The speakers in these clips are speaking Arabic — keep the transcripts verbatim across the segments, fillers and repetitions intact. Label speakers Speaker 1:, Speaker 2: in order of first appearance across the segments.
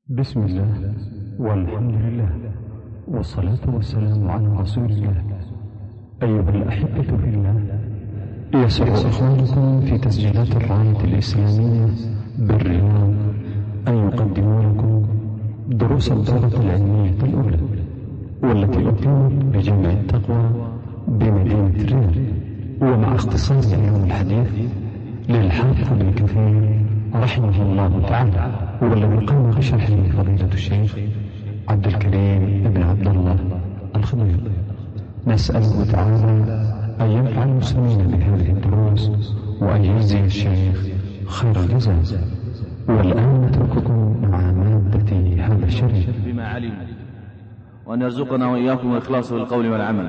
Speaker 1: بسم الله والحمد لله والصلاة والسلام على رسول الله. أيها الأحبة في الله، يسر إخوانكم في تسجيلات الراية الإسلامية بالرياض أن يقدموا لكم دروس الدورة العلمية الأولى، والتي أقيمت بجامع التقوى بمدينة الرياض، ومع اختصار علوم الحديث للحافظ ابن كثير رحمه الله تعالى، والذي قام بشرحه فضيلة الشيخ عبد الكريم بن عبد الله الخضير. نسأله تعالى أن ينفع المسلمين بهذه الدروس وأن يجزي الشيخ خير الجزاء. والآن نترككم مع مادة هذا الشريف
Speaker 2: بما علم، وأن يرزقنا وإياكم الإخلاص في القول والعمل.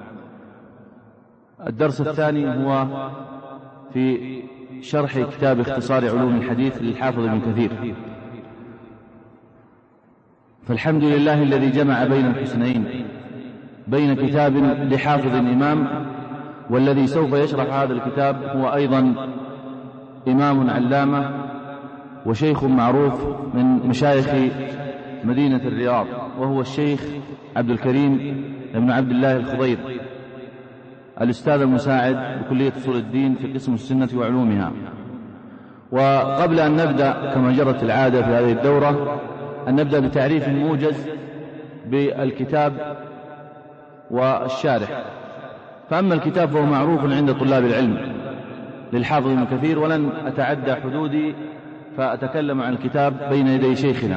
Speaker 2: الدرس الثاني هو في شرح كتاب اختصار علوم الحديث للحافظ ابن كثير. فالحمد لله الذي جمع بين الحسنين، بين كتاب لحافظ إمام، والذي سوف يشرح هذا الكتاب هو أيضا إمام علامة وشيخ معروف من مشايخ مدينة الرياض، وهو الشيخ عبد الكريم بن عبد الله الخضير، الأستاذ المساعد بكلية أصول الدين في قسم السنة وعلومها. وقبل أن نبدأ كما جرت العادة في هذه الدورة أن نبدأ بتعريف موجز بالكتاب والشارح. فأما الكتاب فهو معروف عند طلاب العلم للحافظ ابن كثير، ولن أتعدى حدودي فأتكلم عن الكتاب بين يدي شيخنا.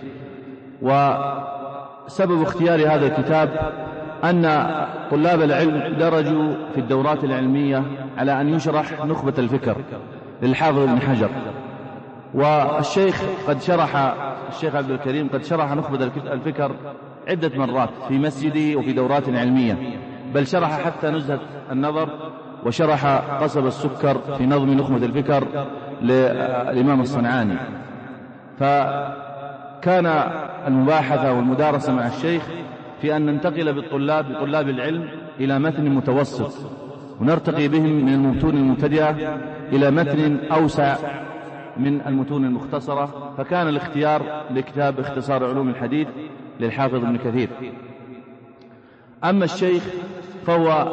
Speaker 2: وسبب اختيار هذا الكتاب أن طلاب العلم درجوا في الدورات العلمية على أن يشرح نخبة الفكر للحافظ ابن حجر، والشيخ قد شرح الشيخ عبد الكريم قد شرح نخبة الفكر عدة مرات في مسجده وفي دورات علمية، بل شرح حتى نزهة النظر، وشرح قصب السكر في نظم نخبة الفكر للإمام الصنعاني. فكان المباحثة والمدارسة مع الشيخ في أن ننتقل بالطلاب بطلاب العلم إلى متن متوسط، ونرتقي بهم من المتون المبتدئة إلى متن أوسع من المتون المختصرة. فكان الاختيار لكتاب اختصار علوم الحديث للحافظ ابن كثير. أما الشيخ فهو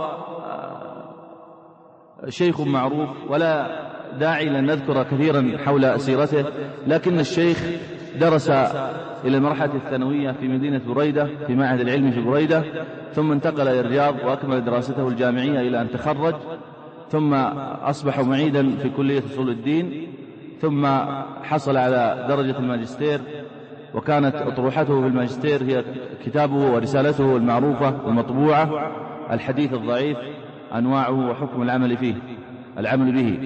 Speaker 2: شيخ معروف ولا داعي لن نذكر كثيرا حول سيرته، لكن الشيخ درس إلى المرحلة الثانوية في مدينة بريدة في معهد العلم في بريدة، ثم انتقل إلى الرياض وأكمل دراسته الجامعية إلى أن تخرج، ثم أصبح معيدا في كلية أصول الدين، ثم حصل على درجة الماجستير، وكانت أطروحته في الماجستير هي كتابه ورسالته المعروفة المطبوعة الحديث الضعيف، أنواعه وحكم العمل فيه العمل به.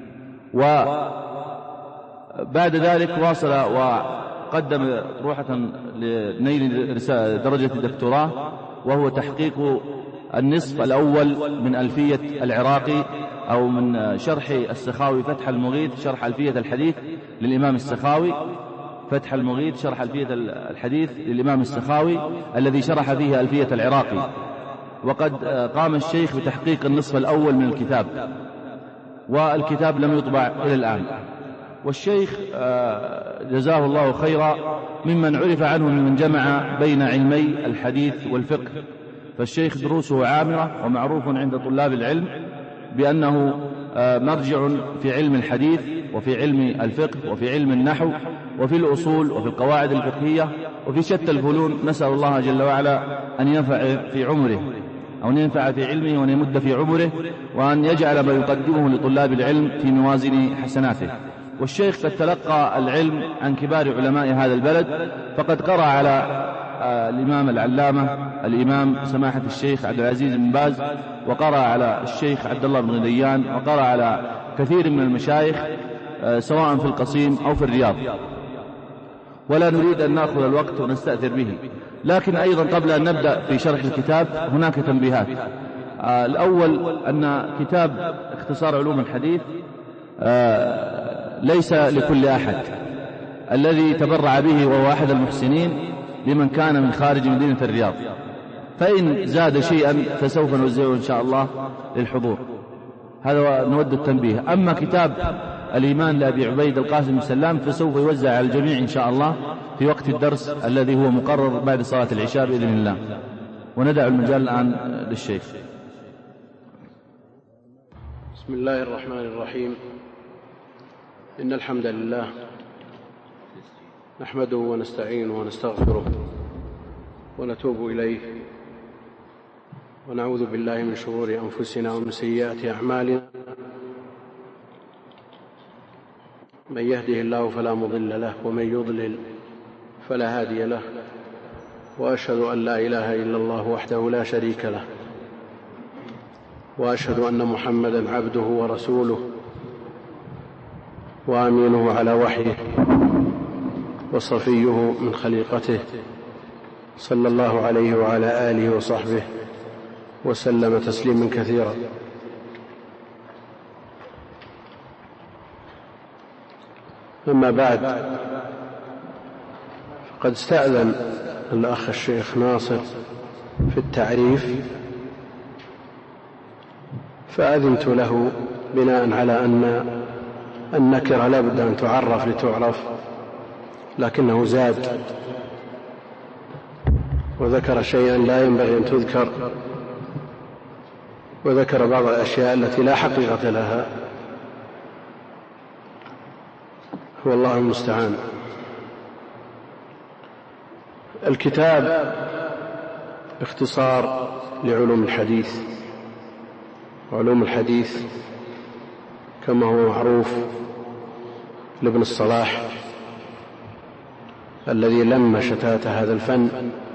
Speaker 2: وبعد ذلك واصل وقدم أطروحة لنيل درجة الدكتوراه، وهو تحقيق النصف الأول من ألفية العراقي، أو من شرح السخاوي فتح المغيث شرح ألفية الحديث للإمام السخاوي، فتح المغيث شرح ألفية الحديث للإمام السخاوي الذي شرح فيه ألفية العراقي. وقد قام الشيخ بتحقيق النصف الأول من الكتاب، والكتاب لم يطبع إلى الآن. والشيخ جزاه الله خيرا ممن عرف عنه من جمع بين علمي الحديث والفقه. فالشيخ دروسه عامرة ومعروف عند طلاب العلم بأنه مرجع في علم الحديث وفي علم الفقه وفي علم النحو وفي الأصول وفي القواعد الفقهية وفي شتى الفنون. نسأل الله جل وعلا أن ينفع في عمره، أو أن ينفع في علمه، وأن يمد في عمره، وأن يجعل ما يقدمه لطلاب العلم في موازين حسناته. والشيخ قد تلقى العلم عن كبار علماء هذا البلد، فقد قرأ على الإمام العلامة الإمام سماحة الشيخ عبد العزيز بن باز، وقرأ على الشيخ عبد الله بن غديان، وقرأ على كثير من المشايخ سواء في القصيم أو في الرياض. ولا نريد أن نأخذ الوقت ونستأثر به، لكن أيضا قبل أن نبدأ في شرح الكتاب هناك تنبيهات. الأول أن كتاب اختصار علوم الحديث ليس لكل أحد، الذي تبرع به وهو أحد المحسنين لمن كان من خارج مدينة الرياض، فإن زاد شيئا فسوف نوزعه إن شاء الله للحضور. هذا نود التنبيه. أما كتاب الإيمان لأبي عبيد القاسم بن سلام، فسوف يوزع على الجميع إن شاء الله في وقت الدرس الذي هو مقرر بعد صلاة العشاء بإذن الله. وندع المجال الآن للشيخ.
Speaker 3: بسم الله الرحمن الرحيم. إن الحمد لله نحمده ونستعينه ونستغفره ونتوب إليه، ونعوذ بالله من شرور أنفسنا ومن سيئات أعمالنا. من يهده الله فلا مضل له، ومن يضلل فلا هادي له، وأشهد أن لا إله إلا الله وحده لا شريك له، وأشهد أن محمدا عبده ورسوله وأمينه على وحيه وصفيه من خليقته، صلى الله عليه وعلى آله وصحبه وسلم تسليما كثيرا. أما بعد، فقد استأذن الأخ الشيخ ناصر في التعريف، فأذنت له بناء على أن النكرة لا بد أن تعرف لتعرف، لكنه زاد وذكر شيئا لا ينبغي أن تذكر، وذكر بعض الأشياء التي لا حقيقة لها، والله المستعان. الكتاب اختصار لعلوم الحديث، وعلوم الحديث كما هو معروف لابن الصلاح الذي لم شتات هذا الفن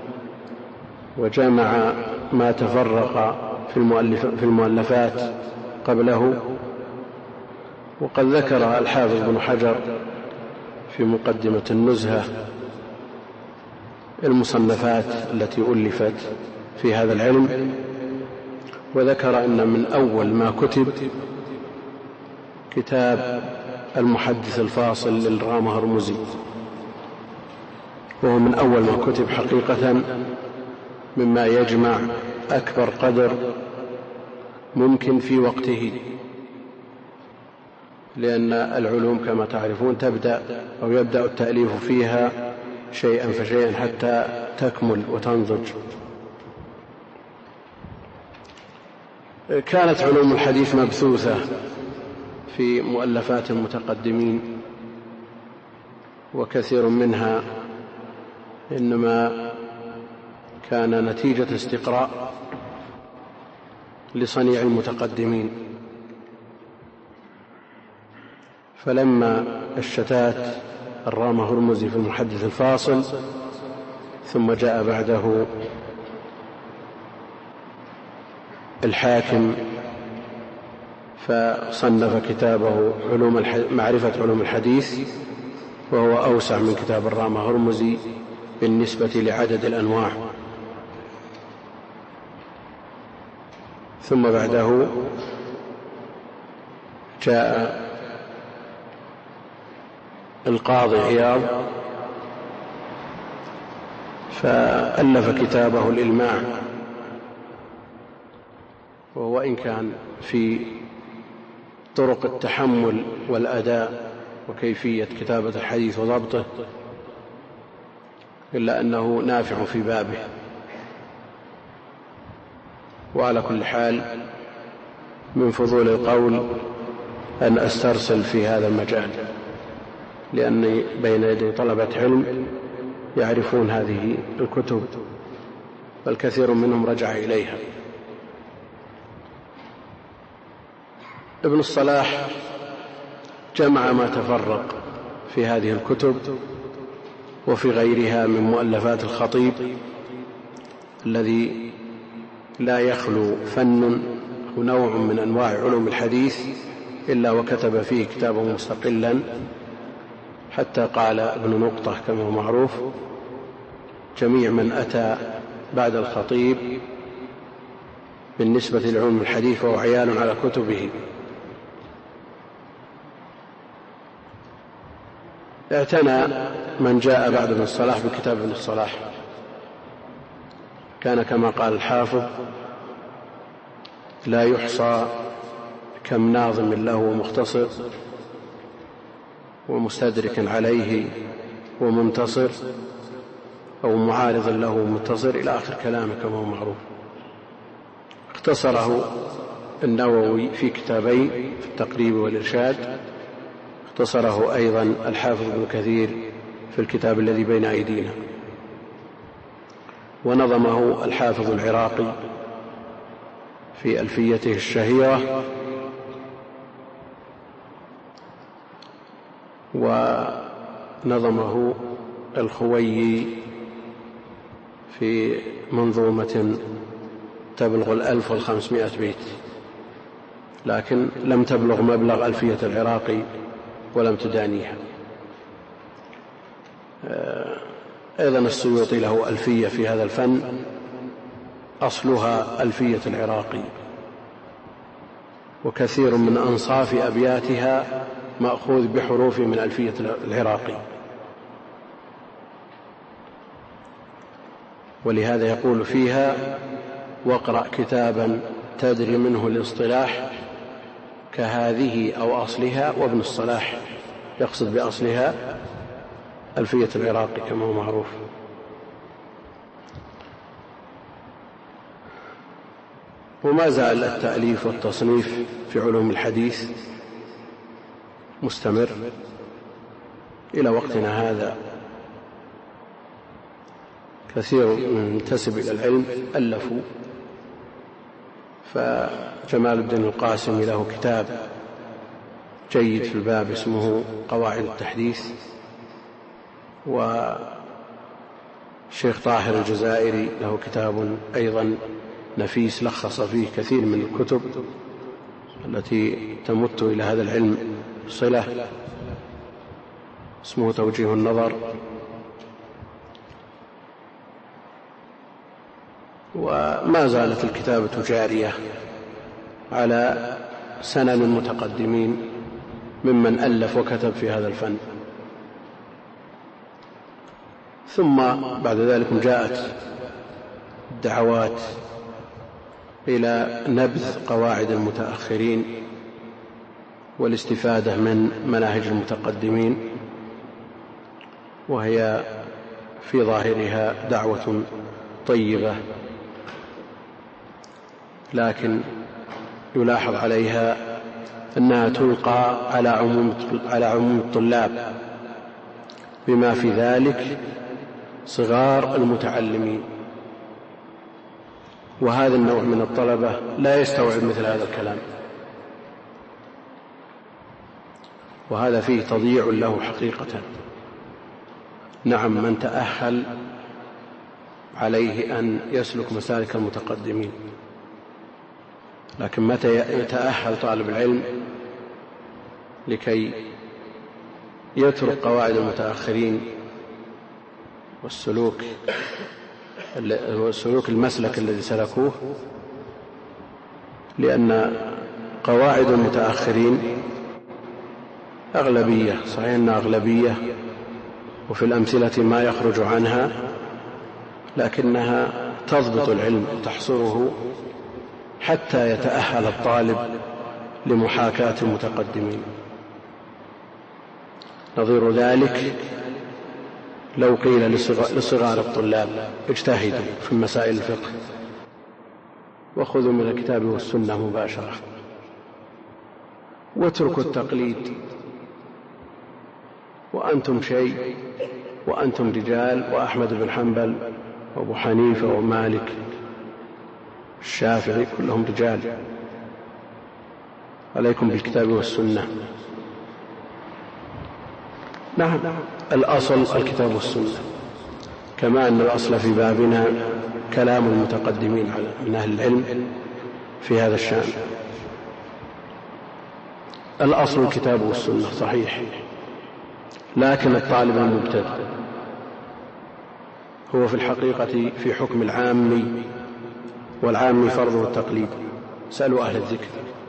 Speaker 3: وجمع ما تفرق في, المؤلف في المؤلفات قبله. وقد ذكر الحافظ بن حجر في مقدمة النزهة المصنفات التي ألفت في هذا العلم، وذكر أن من أول ما كتب كتاب المحدث الفاصل للرام هرمزي، وهو من أول ما كتب حقيقة، مما يجمع أكبر قدر ممكن في وقته، لأن العلوم كما تعرفون تبدأ أو يبدأ التأليف فيها شيئا فشيئا حتى تكمل وتنضج. كانت علوم الحديث مبثوثة في مؤلفات المتقدمين، وكثير منها إنما كان نتيجة استقراء لصنيع المتقدمين. فلما الشتات الرام هرمزي في المحدث الفاصل، ثم جاء بعده الحاكم فصنف كتابه علوم معرفة علوم الحديث، وهو أوسع من كتاب الرام هرمزي بالنسبة لعدد الأنواع. ثم بعده جاء القاضي عياض فألف كتابه الإلماع، وهو إن كان في طرق التحمل والأداء وكيفية كتابة الحديث وضبطه، إلا أنه نافع في بابه. وعلى كل حال من فضول القول أن أسترسل في هذا المجال، لأني بين يدي طلبة علم يعرفون هذه الكتب، والكثير منهم رجع إليها. ابن الصلاح جمع ما تفرق في هذه الكتب وفي غيرها من مؤلفات الخطيب الذي لا يخلو فن أو نوع من أنواع علوم الحديث إلا وكتب فيه كتابا مستقلا، حتى قال ابن نقطة كما هو معروف: جميع من أتى بعد الخطيب بالنسبة لعلوم الحديث فهو عيال على كتبه. اعتنى من جاء بعد ابن الصلاح بكتاب ابن الصلاح، كان كما قال الحافظ: لا يحصى كم ناظم له ومختصر ومستدرك عليه ومنتصر، أو معارض له ومنتصر، إلى آخر كلامه كما هو معروف. اختصره النووي في كتابين، في التقريب والإرشاد، اختصره أيضا الحافظ ابن كثير في الكتاب الذي بين أيدينا، ونظمه الحافظ العراقي في ألفيته الشهيرة، ونظمه الخويي في منظومة تبلغ الألف والخمسمائة بيت، لكن لم تبلغ مبلغ ألفية العراقي ولم تدانيها. أيضا السيوطي له ألفية في هذا الفن، أصلها ألفية العراقي، وكثير من أنصاف أبياتها مأخوذ بحروف من ألفية العراقي، ولهذا يقول فيها: واقرأ كتابا تدري منه الاصطلاح كهذه أو أصلها. وابن الصلاح يقصد بأصلها ألفية العراقي كما هو معروف. وما زال التأليف والتصنيف في علوم الحديث مستمر إلى وقتنا هذا. كثير من ينتسب إلى العلم ألفوا، فجمال الدين القاسمي له كتاب جيد في الباب اسمه قواعد التحديث، والشيخ طاهر الجزائري له كتاب أيضا نفيس لخص فيه كثير من الكتب التي تمت إلى هذا العلم صلة، اسمه توجيه النظر. وما زالت الكتابة جارية على سنن المتقدمين ممن ألف وكتب في هذا الفن. ثم بعد ذلك جاءت الدعوات إلى نبذ قواعد المتأخرين والاستفادة من مناهج المتقدمين، وهي في ظاهرها دعوة طيبة، لكن يلاحظ عليها أنها تلقى على عموم على عموم الطلاب، بما في ذلك صغار المتعلمين، وهذا النوع من الطلبة لا يستوعب مثل هذا الكلام، وهذا فيه تضييع له حقيقة. نعم، من تأهل عليه أن يسلك مسالك المتقدمين، لكن متى يتأهل طالب العلم لكي يترك قواعد المتأخرين والسلوك والسلوك المسلك الذي سلكوه؟ لأن قواعد المتأخرين أغلبية، صحيح أنها أغلبية وفي الأمثلة ما يخرج عنها، لكنها تضبط العلم وتحصره حتى يتأهل الطالب لمحاكاة المتقدمين. نظير ذلك لو قيل لصغار الطلاب اجتهدوا في مسائل الفقه وخذوا من الكتاب والسنة مباشرة واتركوا التقليد، وأنتم شيء، وأنتم رجال، وأحمد بن حنبل وأبو حنيفة ومالك الشافعي كلهم رجال، عليكم بالكتاب والسنة. نعم، الأصل الكتاب والسنة، كما أن الأصل في بابنا كلام المتقدمين من أهل العلم في هذا الشأن. الأصل الكتاب والسنة صحيح، لكن الطالب المبتدئ هو في الحقيقة في حكم العامي، والعامي فرضه التقليد، سألوا أهل الذكر.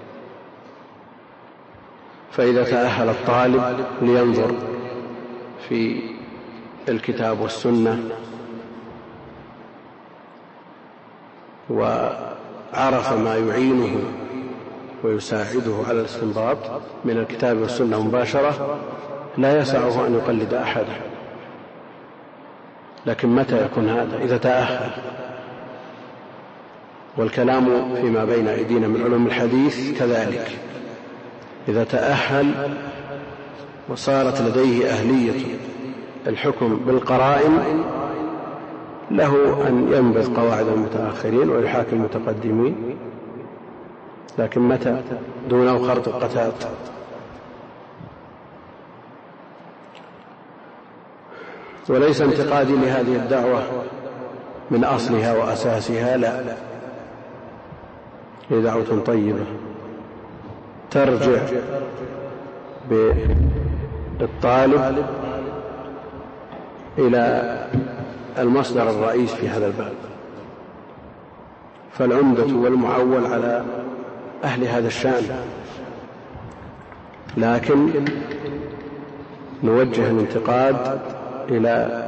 Speaker 3: فإذا تأهل الطالب لينظر في الكتاب والسنة وعرف ما يعينه ويساعده على الاستنباط من الكتاب والسنة مباشرة، لا يسعه أن يقلد أحدا، لكن متى يكون هذا؟ إذا تأهل. والكلام فيما بين أيدينا من علوم الحديث كذلك، إذا تأهل وصارت لديه أهلية الحكم بالقرائن له أن ينبذ قواعد المتأخرين ويحاكم المتقدمين، لكن متى؟ دونه خرط القتاد. وليس انتقادي لهذه الدعوة من أصلها وأساسها، لا، هي دعوة طيبة ترجع بالطالب إلى المصدر الرئيس في هذا الباب، فالعمدة والمعول على أهل هذا الشأن، لكن نوجه الانتقاد إلى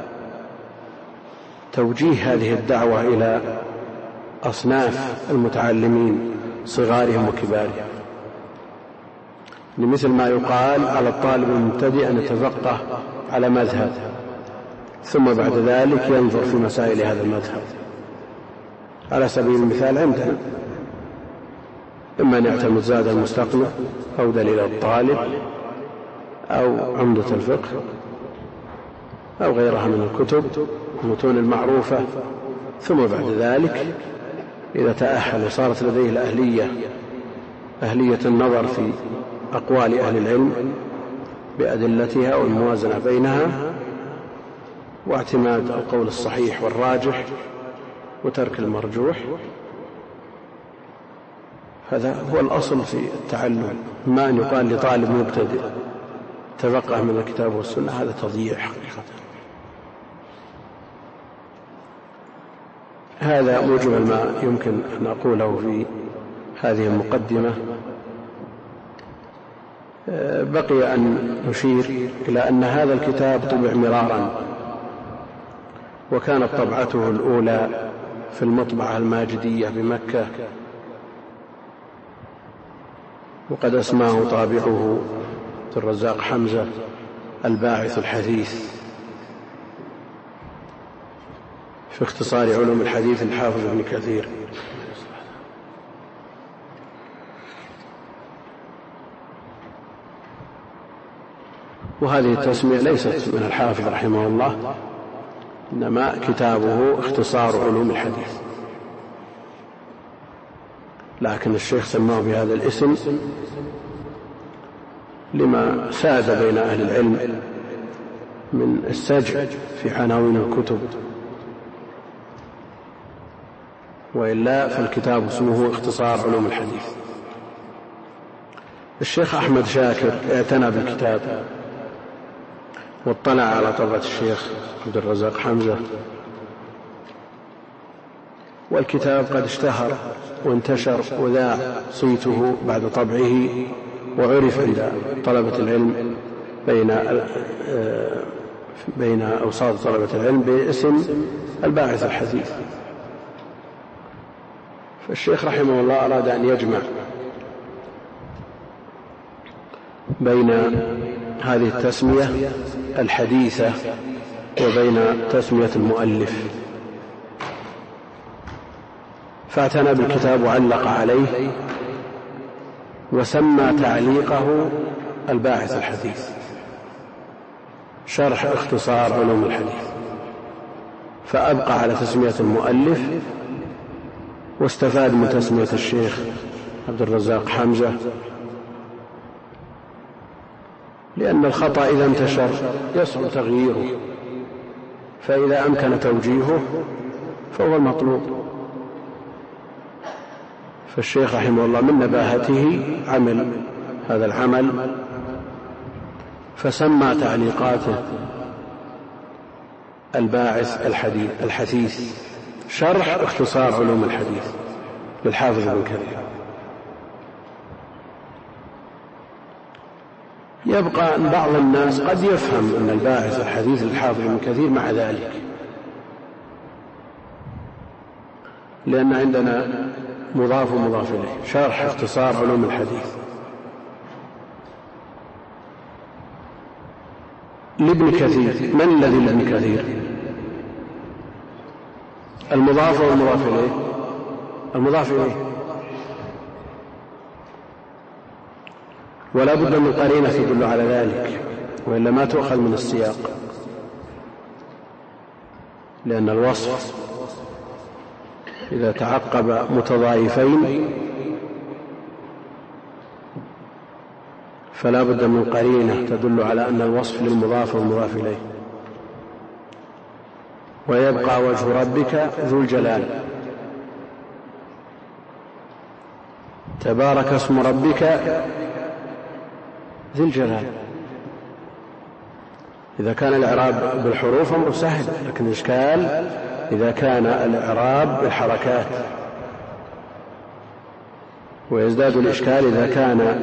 Speaker 3: توجيه هذه الدعوة إلى أصناف المتعلمين صغارهم وكبارهم، لمثل ما يقال على الطالب المبتدئ أن يتفقه على مذهب ثم بعد ذلك ينظر في مسائل هذا المذهب. على سبيل المثال عندنا إما أن يعتمد زاد المستقنع أو دليل الطالب أو عمدة الفقه أو غيرها من الكتب المتون المعروفة، ثم بعد ذلك إذا تأهل وصارت لديه الأهلية أهلية النظر في أقوال أهل العلم بأدلتها والموازنة بينها واعتماد القول الصحيح والراجح وترك المرجوح، هذا هو الأصل في التعلم. ما أن يقال لطالب مبتدئ تفقه من الكتاب والسنة، هذا تضييع حقيقة. هذا مجمل ما يمكن أن أقوله في هذه المقدمة. بقي أن نشير إلى أن هذا الكتاب طبع مرارا، وكانت طبعته الأولى في المطبعة الماجدية بمكة، وقد أسماه طابعه عبد الرزاق حمزة الباعث الحثيث في اختصار علوم الحديث الحافظ ابن كثير. وهذه التسمية ليست من الحافظ رحمه الله، إنما كتابه اختصار علوم الحديث، لكن الشيخ سماه بهذا الاسم لما ساد بين أهل العلم من السجع في عناوين الكتب، وإلا فالكتاب اسمه اختصار علوم الحديث. الشيخ أحمد شاكر اعتنى بالكتاب واطلع على طبعة الشيخ عبد الرزاق حمزة، والكتاب قد اشتهر وانتشر وذاع صيته بعد طبعه، وعرف عند طلبة العلم بين بين أوساط طلبة العلم باسم الباعث الحثيث. فالشيخ رحمه الله أراد أن يجمع بين هذه التسمية الحديثة وبين تسمية المؤلف، فاعتنى بالكتاب وعلق عليه وسمى تعليقه الباعث الحثيث، شرح اختصار علوم الحديث، فأبقى على تسمية المؤلف واستفاد من تسمية الشيخ عبد الرزاق حمزة، لأن الخطأ إذا انتشر يصعب تغييره، فإذا أمكن توجيهه فهو المطلوب. فالشيخ رحمه الله من نباهته عمل هذا العمل، فسمى تعليقاته الباعث الحثيث، شرح اختصار علوم الحديث للحافظ ابن كثير. يبقى أن بعض الناس قد يفهم أن الباعث الحديث للحافظ ابن كثير مع ذلك، لأن عندنا مضاف ومضاف إليه، شرح اختصار علوم الحديث. لابن كثير. من الذي لابن كثير؟ المضاف والمضاف إليه؟ المضاف إليه. ولا بد من قرينة تدل على ذلك، وإلا ما تؤخذ من السياق، لأن الوصف إذا تعقب متضايفين فلا بد من قرينة تدل على أن الوصف للمضاف والمضاف إليه. ويبقى وجه ربك ذو الجلال، تبارك اسم ربك ذي الجلال. إذا كان الإعراب بالحروف أمر سهل، لكن الإشكال إذا كان الإعراب بالحركات، ويزداد الإشكال إذا كان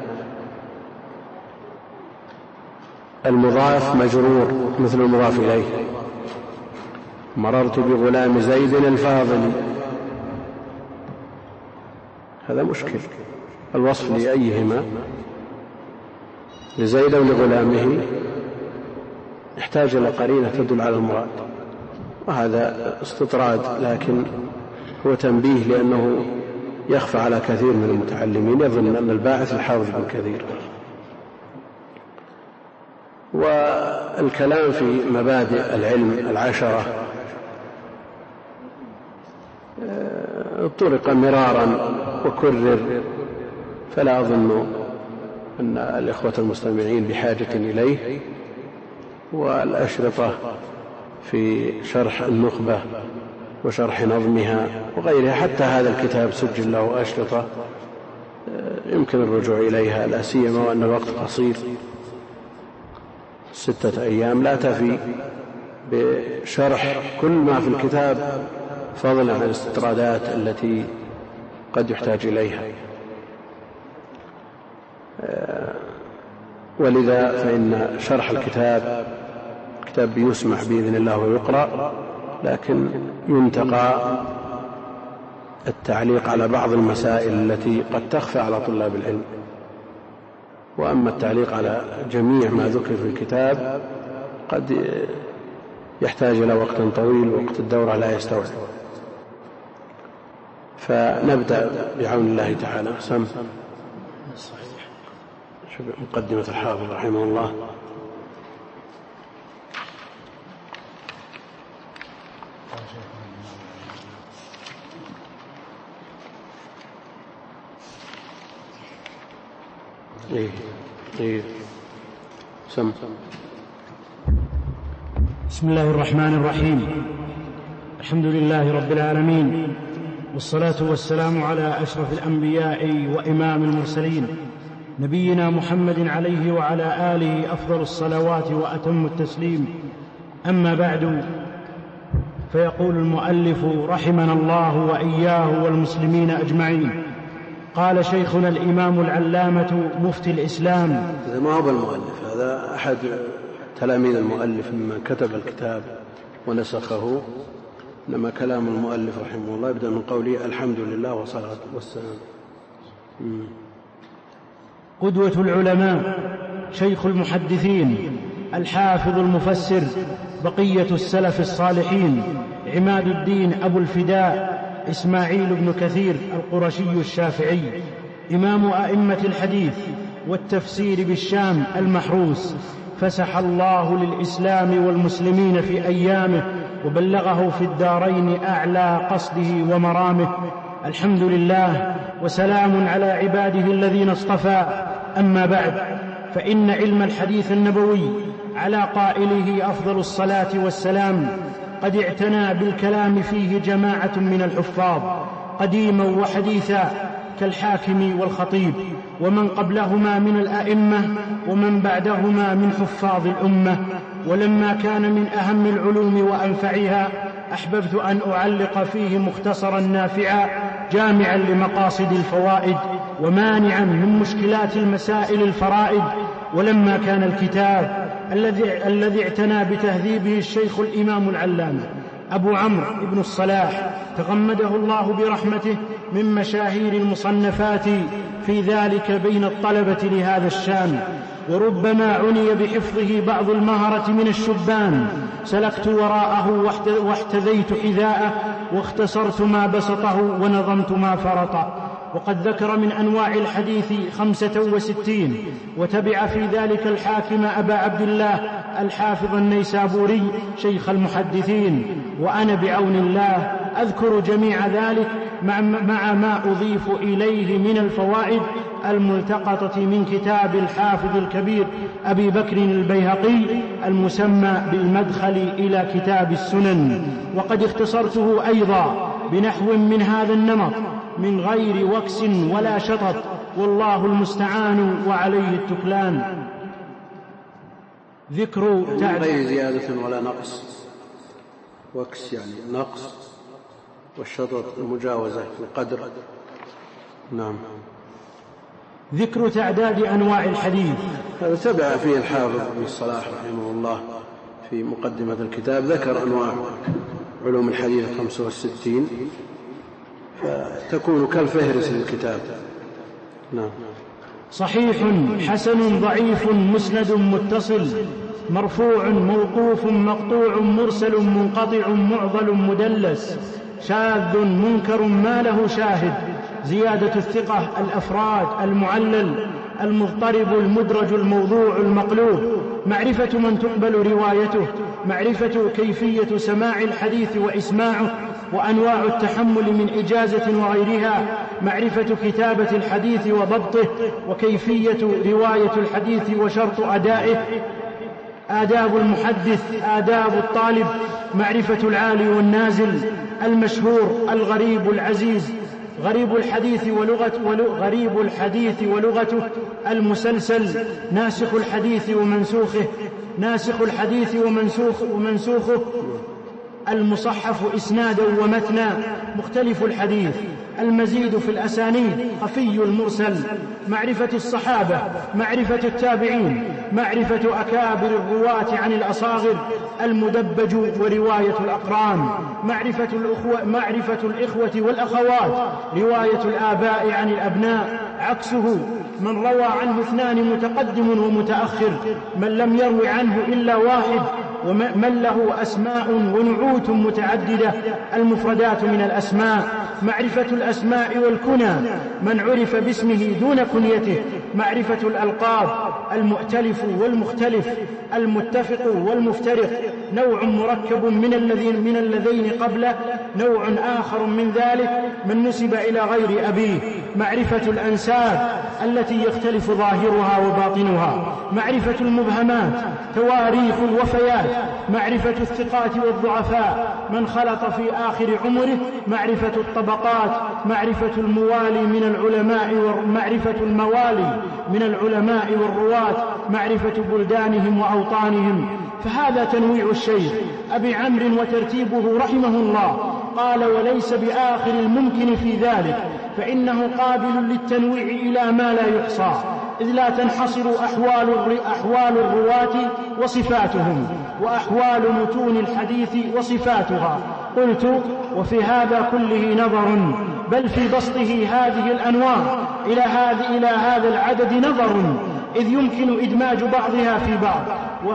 Speaker 3: المضاف مجرور مثل المضاف إليه. مررت بغلام زيد الفاضل، هذا مشكل. الوصف لأيهما، لزيد أو لغلامه، يحتاج إلى قرينة تدل على المراد، وهذا استطراد، لكن هو تنبيه لأنه يخفى على كثير من المتعلمين، يظن أن الباعث الحافظ بن كثير. والكلام في مبادئ العلم العشرة طرق مرارا وكرر، فلا أظن أن الإخوة المستمعين بحاجة إليه. والأشرطة في شرح النخبة وشرح نظمها وغيرها، حتى هذا الكتاب سجل له أشرطة يمكن الرجوع إليها، لا سيما وأن الوقت قصير، ستة أيام لا تفي بشرح كل ما في الكتاب، فضلا عن الاستطرادات التي قد يحتاج إليها. ولذا فإن شرح الكتاب كتاب يسمع بإذن الله ويقرأ، لكن ينتقى التعليق على بعض المسائل التي قد تخفى على طلاب العلم. وأما التعليق على جميع ما ذكر في الكتاب قد يحتاج إلى وقت طويل، ووقت الدورة لا يستوعب. فنبدأ بعون الله تعالى. سم مقدمة الحافظ رحمه الله. إيه إيه سم
Speaker 4: بسم الله الرحمن الرحيم. الحمد لله رب العالمين، والصلاة والسلام على أشرف الأنبياء وإمام المرسلين، نبينا محمد عليه وعلى آله أفضل الصلوات وأتم التسليم. أما بعد، فيقول المؤلف رحمنا الله وإياه والمسلمين أجمعين. قال شيخنا الإمام العلامة مفتي الإسلام.
Speaker 3: هذا ما هو بالمؤلف، هذا أحد تلاميذ المؤلف ممن كتب الكتاب ونسخه، إنما كلام المؤلف رحمه الله يبدأ من قوله الحمد لله والصلاة والسلام.
Speaker 4: قدوة العلماء، شيخ المحدثين، الحافظ المفسر، بقية السلف الصالحين، عماد الدين أبو الفداء إسماعيل بن كثير القرشي الشافعي، إمام أئمة الحديث والتفسير بالشام المحروس، فسح الله للإسلام والمسلمين في أيامه، وبلغه في الدارين أعلى قصده ومرامه. الحمد لله، وسلام على عباده الذين اصطفى. أما بعد، فإن علم الحديث النبوي على قائله أفضل الصلاة والسلام قد اعتنى بالكلام فيه جماعة من الحفاظ قديما وحديثا، كالحاكم والخطيب، ومن قبلهما من الأئمة، ومن بعدهما من حفاظ الأمة. ولما كان من أهم العلوم وأنفعها، أحببت أن أعلق فيه مختصرا نافعا جامعا لمقاصد الفوائد ومانعا من مشكلات المسائل الفرائد. ولما كان الكتاب الذي الذي اعتنى بتهذيبه الشيخ الإمام العلامة أبو عمرو بن الصلاح تغمده الله برحمته من مشاهير المصنفات في ذلك بين الطلبة لهذا الشان، وربما عني بحفظه بعض المهرة من الشبان، سلكت وراءه واحتذيت حذاءه، واختصرت ما بسطه ونظمت ما فرط. وقد ذكر من أنواع الحديث خمسة وستين، وتبع في ذلك الحاكم أبا عبد الله الحافظ النيسابوري شيخ المحدثين. وأنا بعون الله أذكر جميع ذلك مع ما أضيف إليه من الفوائد الملتقطة من كتاب الحافظ الكبير أبي بكر البيهقي المسمى بالمدخل إلى كتاب السنن، وقد اختصرته أيضا بنحو من هذا النمط من غير وكس ولا شطط، والله المستعان وعليه التكلان. ذكر
Speaker 3: تعديل غير زيادة ولا نقص. وكس يعني نقص، والشطط المجاوزة في القدر. نعم.
Speaker 4: ذكر تعداد أنواع الحديث.
Speaker 3: هذا تبع فيه الحافظ ابن الصلاح رحمه الله في مقدمة الكتاب، ذكر أنواع علوم الحديث خمسة وستين، فتكون كالفهرس للكتاب. نعم.
Speaker 4: صحيح، حسن، ضعيف، مسند، متصل، مرفوع، موقوف، مقطوع، مرسل، منقطع، معضل، مدلس، شاذ، منكر ما له شاهد، زيادة الثقة، الأفراد، المعلل، المضطرب، المدرج، الموضوع، المقلوب، معرفة من تقبل روايته، معرفة كيفية سماع الحديث وإسماعه وأنواع التحمل من إجازة وغيرها، معرفة كتابة الحديث وضبطه وكيفية رواية الحديث وشرط أدائه، آداب المحدث، آداب الطالب، معرفة العالي والنازل، المشهور، الغريب، العزيز، غريب الحديث ولغة غريب الحديث ولغته، المسلسل، ناسخ الحديث ومنسوخه، ناسخ الحديث ومنسوخ ومنسوخه، المصحف إسنادا ومتنا، مختلف الحديث، المزيد في الأسانيد، خفي المرسل، معرفة الصحابة، معرفة التابعين، معرفة أكابر الرواة عن الأصاغر، المدبج ورواية الأقران، معرفة الأخوة, معرفة الإخوة والأخوات، رواية الآباء عن الأبناء، عكسه، من روى عنه اثنان متقدم ومتأخر، من لم يروي عنه إلا واحد، ومن له أسماء ونعوت متعددة، المفردات من الأسماء، معرفة الأسماء والكنى، من عرف باسمه دون كنيته، معرفة الألقاب، المؤتلف والمختلف، المتفق والمفترق، نوع مركب من الذين من اللذين قبله، نوع آخر من ذلك من نسب إلى غير أبيه، معرفة الأنساب التي يختلف ظاهرها وباطنها، معرفة المبهمات، تواريخ الوفيات، معرفة الثقات والضعفاء، من خلط في آخر عمره، معرفة الطبقات، معرفة الموالي من العلماء ومعرفة الموالي من العلماء والرواة، معرفة بلدانهم وأوطانهم. فهذا تنويع الشيخ أبي عمرو وترتيبه رحمه الله. قال: وليس بآخر الممكن في ذلك، فإنه قابل للتنويع إلى ما لا يحصى، إذ لا تنحصر أحوال, أحوال الرواة وصفاتهم، وأحوال متون الحديث وصفاتها. قلت: وفي هذا كله نظر، بل في بسطه هذه الأنواع إلى هذا, إلى هذا العدد نظر، إذ يمكن إدماج بعضها في بعض،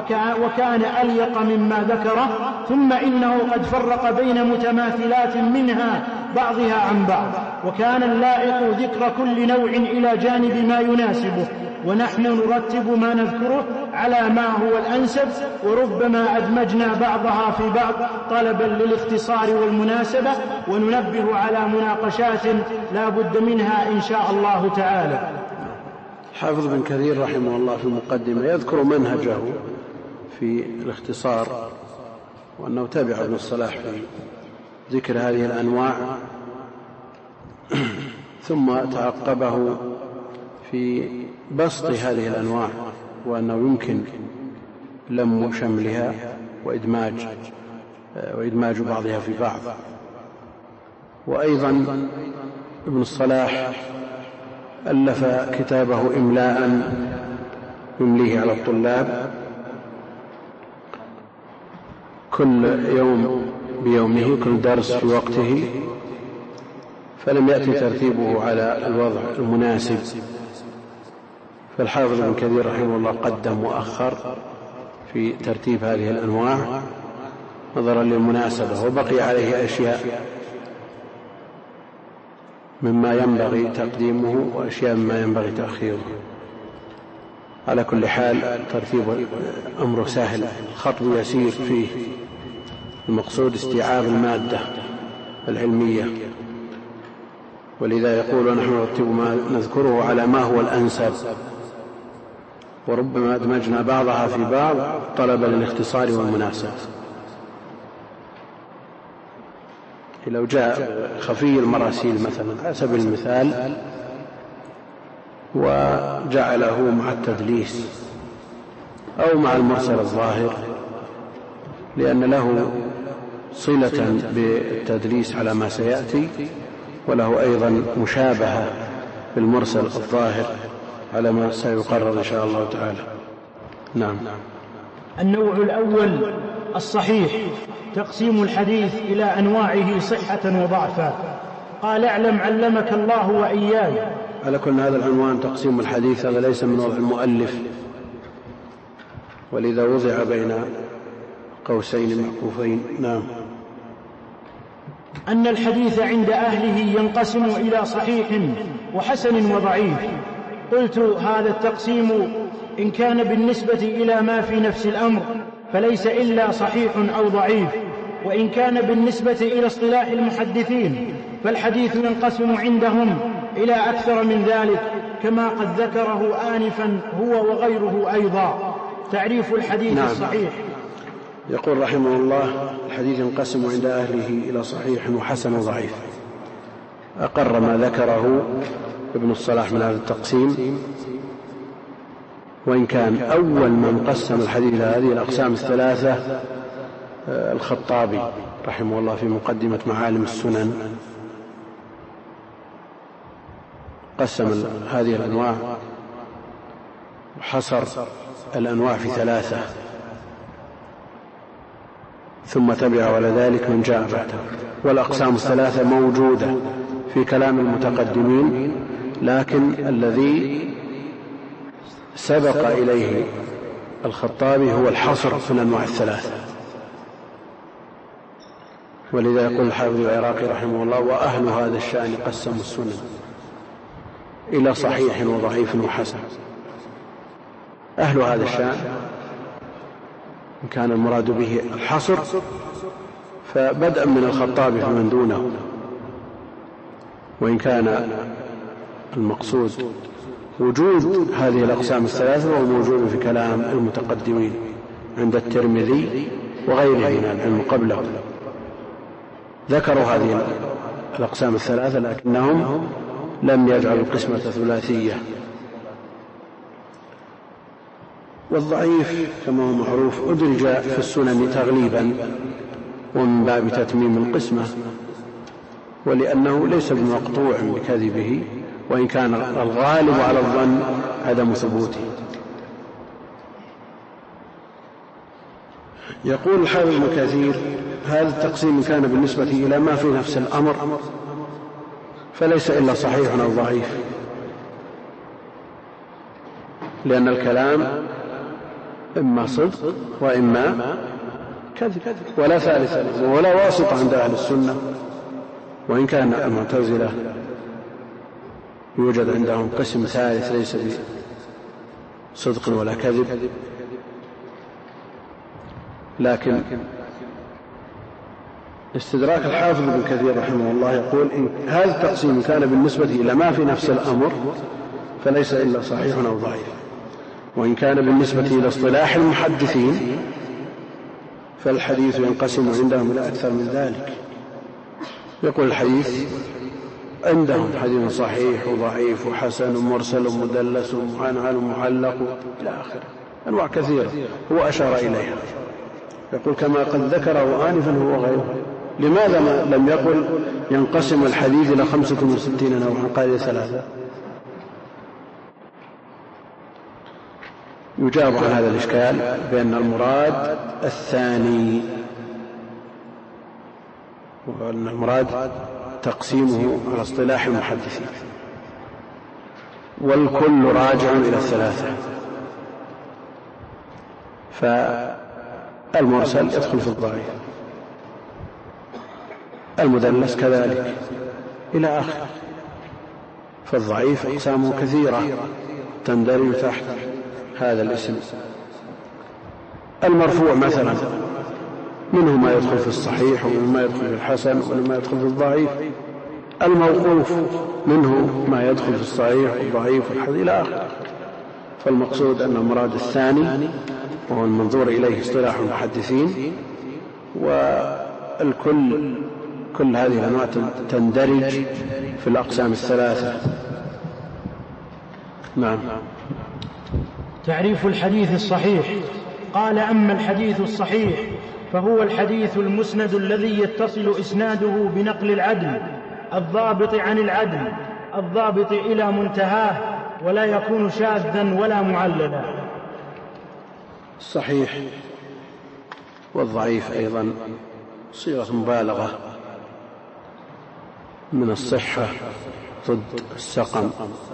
Speaker 4: وكان أليق مما ذكره. ثم إنه قد فرق بين متماثلات منها بعضها عن بعض، وكان اللائق ذكر كل نوع إلى جانب ما يناسبه، ونحن نرتب ما نذكره على ما هو الأنسب، وربما أدمجنا بعضها في بعض طلبا للاختصار والمناسبة، وننبه على مناقشات لا بد منها إن شاء الله تعالى.
Speaker 3: حافظ بن كثير رحمه الله في المقدمة يذكر منهجه في الاختصار، وأنه تبع ابن الصلاح في ذكر هذه الأنواع، ثم تعقبه في بسط هذه الأنواع، وأنه يمكن لم شملها وإدماج, وإدماج بعضها في بعض. وأيضا ابن الصلاح ألف كتابه إملاء يمليه على الطلاب كل يوم بيومه، كل درس في وقته، فلم يأتي ترتيبه على الوضع المناسب، فالحافظ ابن كثير رحمه الله قدم وأخر في ترتيب هذه الأنواع نظرا للمناسبة، وبقي عليه أشياء مما ينبغي تقديمه وأشياء مما ينبغي تأخيره. على كل حال ترتيب أمره سهل، الخطب يسير فيه، المقصود استيعاب المادة العلمية، ولذا يقول نحن نرتب ما نذكره على ما هو الأنسب، وربما أدمجنا بعضها في بعض طلبا للاختصار والمناسبة. لو جاء خفي المراسيل مثلا على سبيل المثال وجعله مع التدليس أو مع المرسل الظاهر لأن له صلة بالتدليس على ما سيأتي، وله أيضا مشابهة بالمرسل الظاهر على ما سيقرر إن شاء الله تعالى. نعم.
Speaker 4: النوع الأول الصحيح، تقسيم الحديث إلى أنواعه صحة وضعفا. قال اعلم علمك الله وإياي.
Speaker 3: على كل هذا العنوان تقسيم الحديث هذا ليس من وضع المؤلف، ولذا وضع بين قوسين معكوفين. نعم.
Speaker 4: أن الحديث عند أهله ينقسم إلى صحيح وحسن وضعيف. قلت هذا التقسيم إن كان بالنسبة إلى ما في نفس الأمر فليس إلا صحيح أو ضعيف، وإن كان بالنسبة إلى اصطلاح المحدثين فالحديث ينقسم عندهم إلى أكثر من ذلك، كما قد ذكره آنفا هو وغيره أيضا. تعريف الحديث نعم. الصحيح.
Speaker 3: يقول رحمه الله الحديث ينقسم عند أهله إلى صحيح وحسن وضعيف. أقر ما ذكره ابن الصلاح من هذا التقسيم، وإن كان أول من قسم الحديث إلى هذه الأقسام الثلاثة الخطابي رحمه الله في مقدمة معالم السنن، قسم هذه الأنواع وحصر الأنواع في ثلاثة، ثم تبع على ذلك من جاء بعده. والأقسام الثلاثة موجودة في كلام المتقدمين، لكن الذي سبق إليه الخطابي هو الحصر في الأنواع الثلاثة. ولذا يقول الحافظ العراقي رحمه الله وأهل هذا الشأن قسموا السنن إلى صحيح وضعيف وحسن. أهل هذا الشأن إن كان المراد به الحصر فبدءا من الخطابي فمن دونه، وإن كان المقصود وجود هذه الأقسام الثلاثة وهو موجود في كلام المتقدمين عند الترمذي وغيره من العلم قبله، ذكروا هذه الأقسام الثلاثة لكنهم لم يجعلوا القسمة ثلاثية. والضعيف كما هو معروف أدرج في السنن تغليبا ومن باب تتميم القسمة، ولأنه ليس بمقطوع بكذبه، وإن كان الغالب على الظن عدم ثبوته. يقول الحافظ ابن كثير هذا التقسيم كان بالنسبة إلى ما في نفس الأمر فليس إلا صحيح أو ضعيف، لأن الكلام إما صدق وإما كذب، ولا ثالث له ولا واسط عند أهل السنة. وإن كان المعتزلة يوجد عندهم قسم ثالث ليس بصدق ولا كذب، لكن استدراك الحافظ ابن كثير رحمه الله يقول إن هذا التقسيم كان بالنسبة إلى ما في نفس الأمر فليس إلا صحيح أو ضعيف، وإن كان بالنسبة إلى اصطلاح المحدثين فالحديث ينقسم عندهم إلى أكثر من ذلك. يقول الحديث عندهم حديث صحيح وضعيف وحسن ومرسل ومدلس ومعنعن ومعلق إلى آخره، أنواع كثيرة هو أشار إليها. يقول كما قد ذكره آنفا هو غيره. لماذا لم يقل ينقسم الحديث إلى خمسة وستين نوعا قال ثلاثة؟ يجاب عن هذا الإشكال بأن المراد الثاني، وأن المراد تقسيمه على اصطلاح المحدثين. والكل راجع إلى الثلاثة. فالمرسل يدخل في الضعيف، المدلس كذلك إلى آخر. فالضعيف أقسامه كثيرة تندرج تحت هذا الاسم. المرفوع مثلا منه ما يدخل في الصحيح ومنه ما يدخل في الحسن ومنه ما يدخل في الضعيف. الموقوف منه ما يدخل في الصحيح والضعيف والحسن إلى آخره. فالمقصود أن المراد الثاني وهو المنظور إليه اصطلاح المحدثين، والكل كل هذه الأنواع تندرج في الأقسام الثلاثة. نعم.
Speaker 4: تعريف الحديث الصحيح. قال: أما الحديث الصحيح فهو الحديث المسند الذي يتصل إسناده بنقل العدل الضابط عن العدل الضابط إلى منتهاه، ولا يكون شاذا ولا معللا.
Speaker 3: الصحيح والضعيف أيضا صيغة مبالغة من الصحة ضد السقم،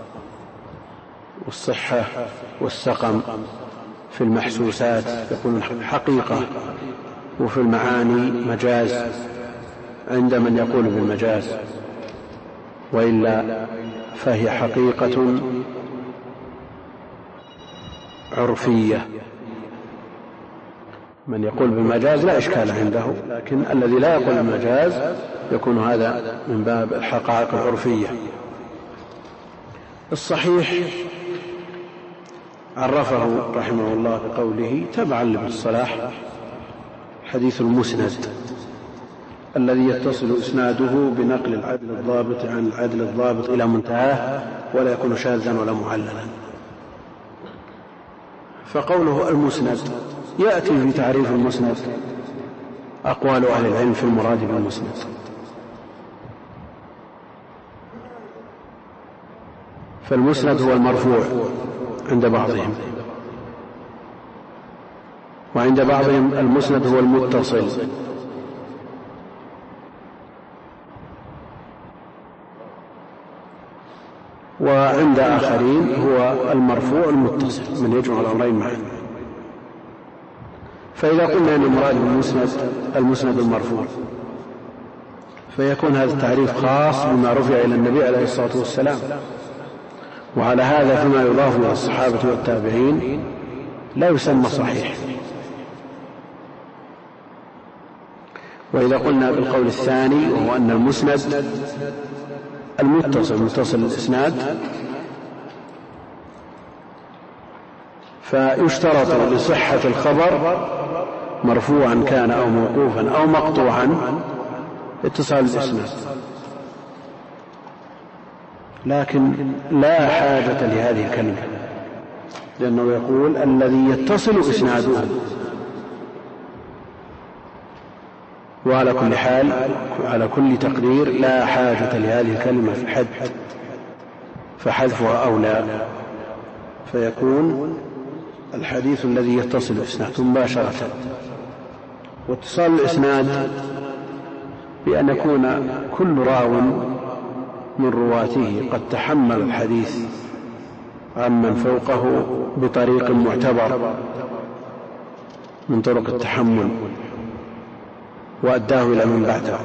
Speaker 3: والصحة والسقم في المحسوسات يكون حقيقة، وفي المعاني مجاز عند من يقول بالمجاز، وإلا فهي حقيقة عرفية. من يقول بالمجاز لا إشكال عنده، لكن الذي لا يقول بالمجاز يكون هذا من باب الحقائق العرفية. الصحيح عرفه رحمه الله بقوله تبعا لابن الصلاح: حديث المسند الذي يتصل إسناده بنقل العدل الضابط عن العدل الضابط إلى منتهاه، ولا يكون شاذا ولا معللا. فقوله المسند يأتي في تعريف المسند أقوال أهل العلم في المراد بالمسند. فالمسند هو المرفوع عند بعضهم، وعند بعضهم المسند هو المتصل، وعند آخرين هو المرفوع المتصل، من يجمع الأمرين معا. فإذا قلنا أن المراد بالمسند المسند المرفوع، فيكون هذا التعريف خاص بما رفع إلى النبي عليه الصلاة والسلام، وعلى هذا فيما يضاف إلى الصحابة والتابعين لا يسمى صحيح. وإذا قلنا بالقول الثاني وهو أن المسند المتصل متصل الإسناد، فيشترط لصحة الخبر مرفوعا كان أو موقوفا أو مقطوعا اتصال الإسناد، لكن لا حاجة لهذه الكلمة، لأنه يقول الذي يتصل إسناده. وعلى كل حال على كل تقدير لا حاجة لهذه الكلمة في الحد، فحذفها أولى، فيكون الحديث الذي يتصل الإسناد مباشرة. واتصال الإسناد بأن يكون كل راو من رواته قد تحمل الحديث عمن فوقه بطريق معتبر من طرق التحمل، وأداه إلى من بعده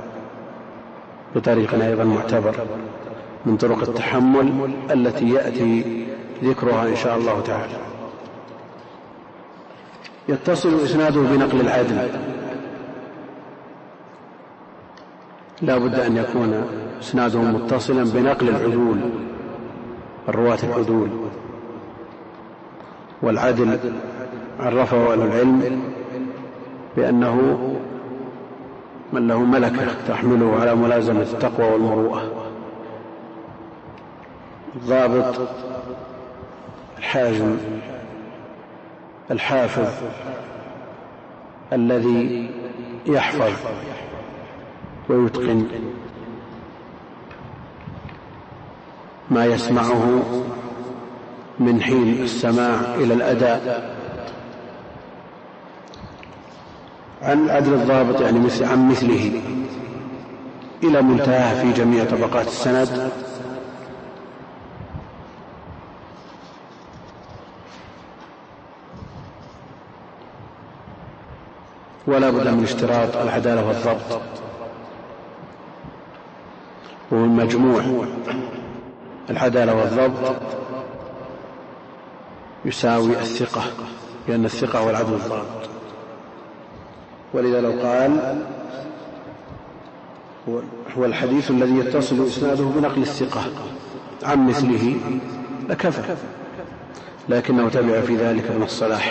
Speaker 3: بطريق أيضا معتبر من طرق التحمل التي يأتي ذكرها إن شاء الله تعالى. يتصل إسناده بنقل العدل، لا بد أن يكون إسناده متصلا بنقل العدول، الرواة العدول. والعدل عرفه أهل العلم بأنه من له ملكة تحمله على ملازمة التقوى والمروءة. الضابط الحازم الحافظ الذي يحفظ ويتقن ما يسمعه من حين السماع إلى الأداء. عن العدل الضابط يعني مثل عن مثله إلى منتهى في جميع طبقات السند، ولا بد من اشتراط العدالة والضبط، ومن مجموع العدالة والضبط يساوي الثقة، لأن الثقة هو العدل الضابط. ولذا لو قال هو الحديث الذي يتصل إسناده بنقل الثقة عن مثله لكفى، لكنه تبع في ذلك ابن الصلاح.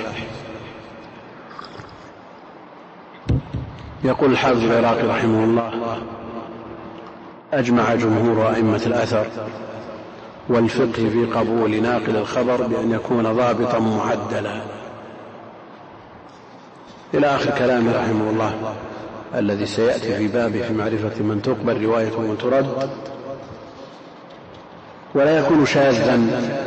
Speaker 3: يقول الحافظ العراقي رحمه الله: أجمع جمهور أئمة الأثر والفقه في قبول ناقل الخبر بأن يكون ضابطا معدلا، إلى آخر كلامه رحمه الله الذي سيأتي في بابه في معرفة من تقبل رواية ومن ترد. ولا يكون شاذا.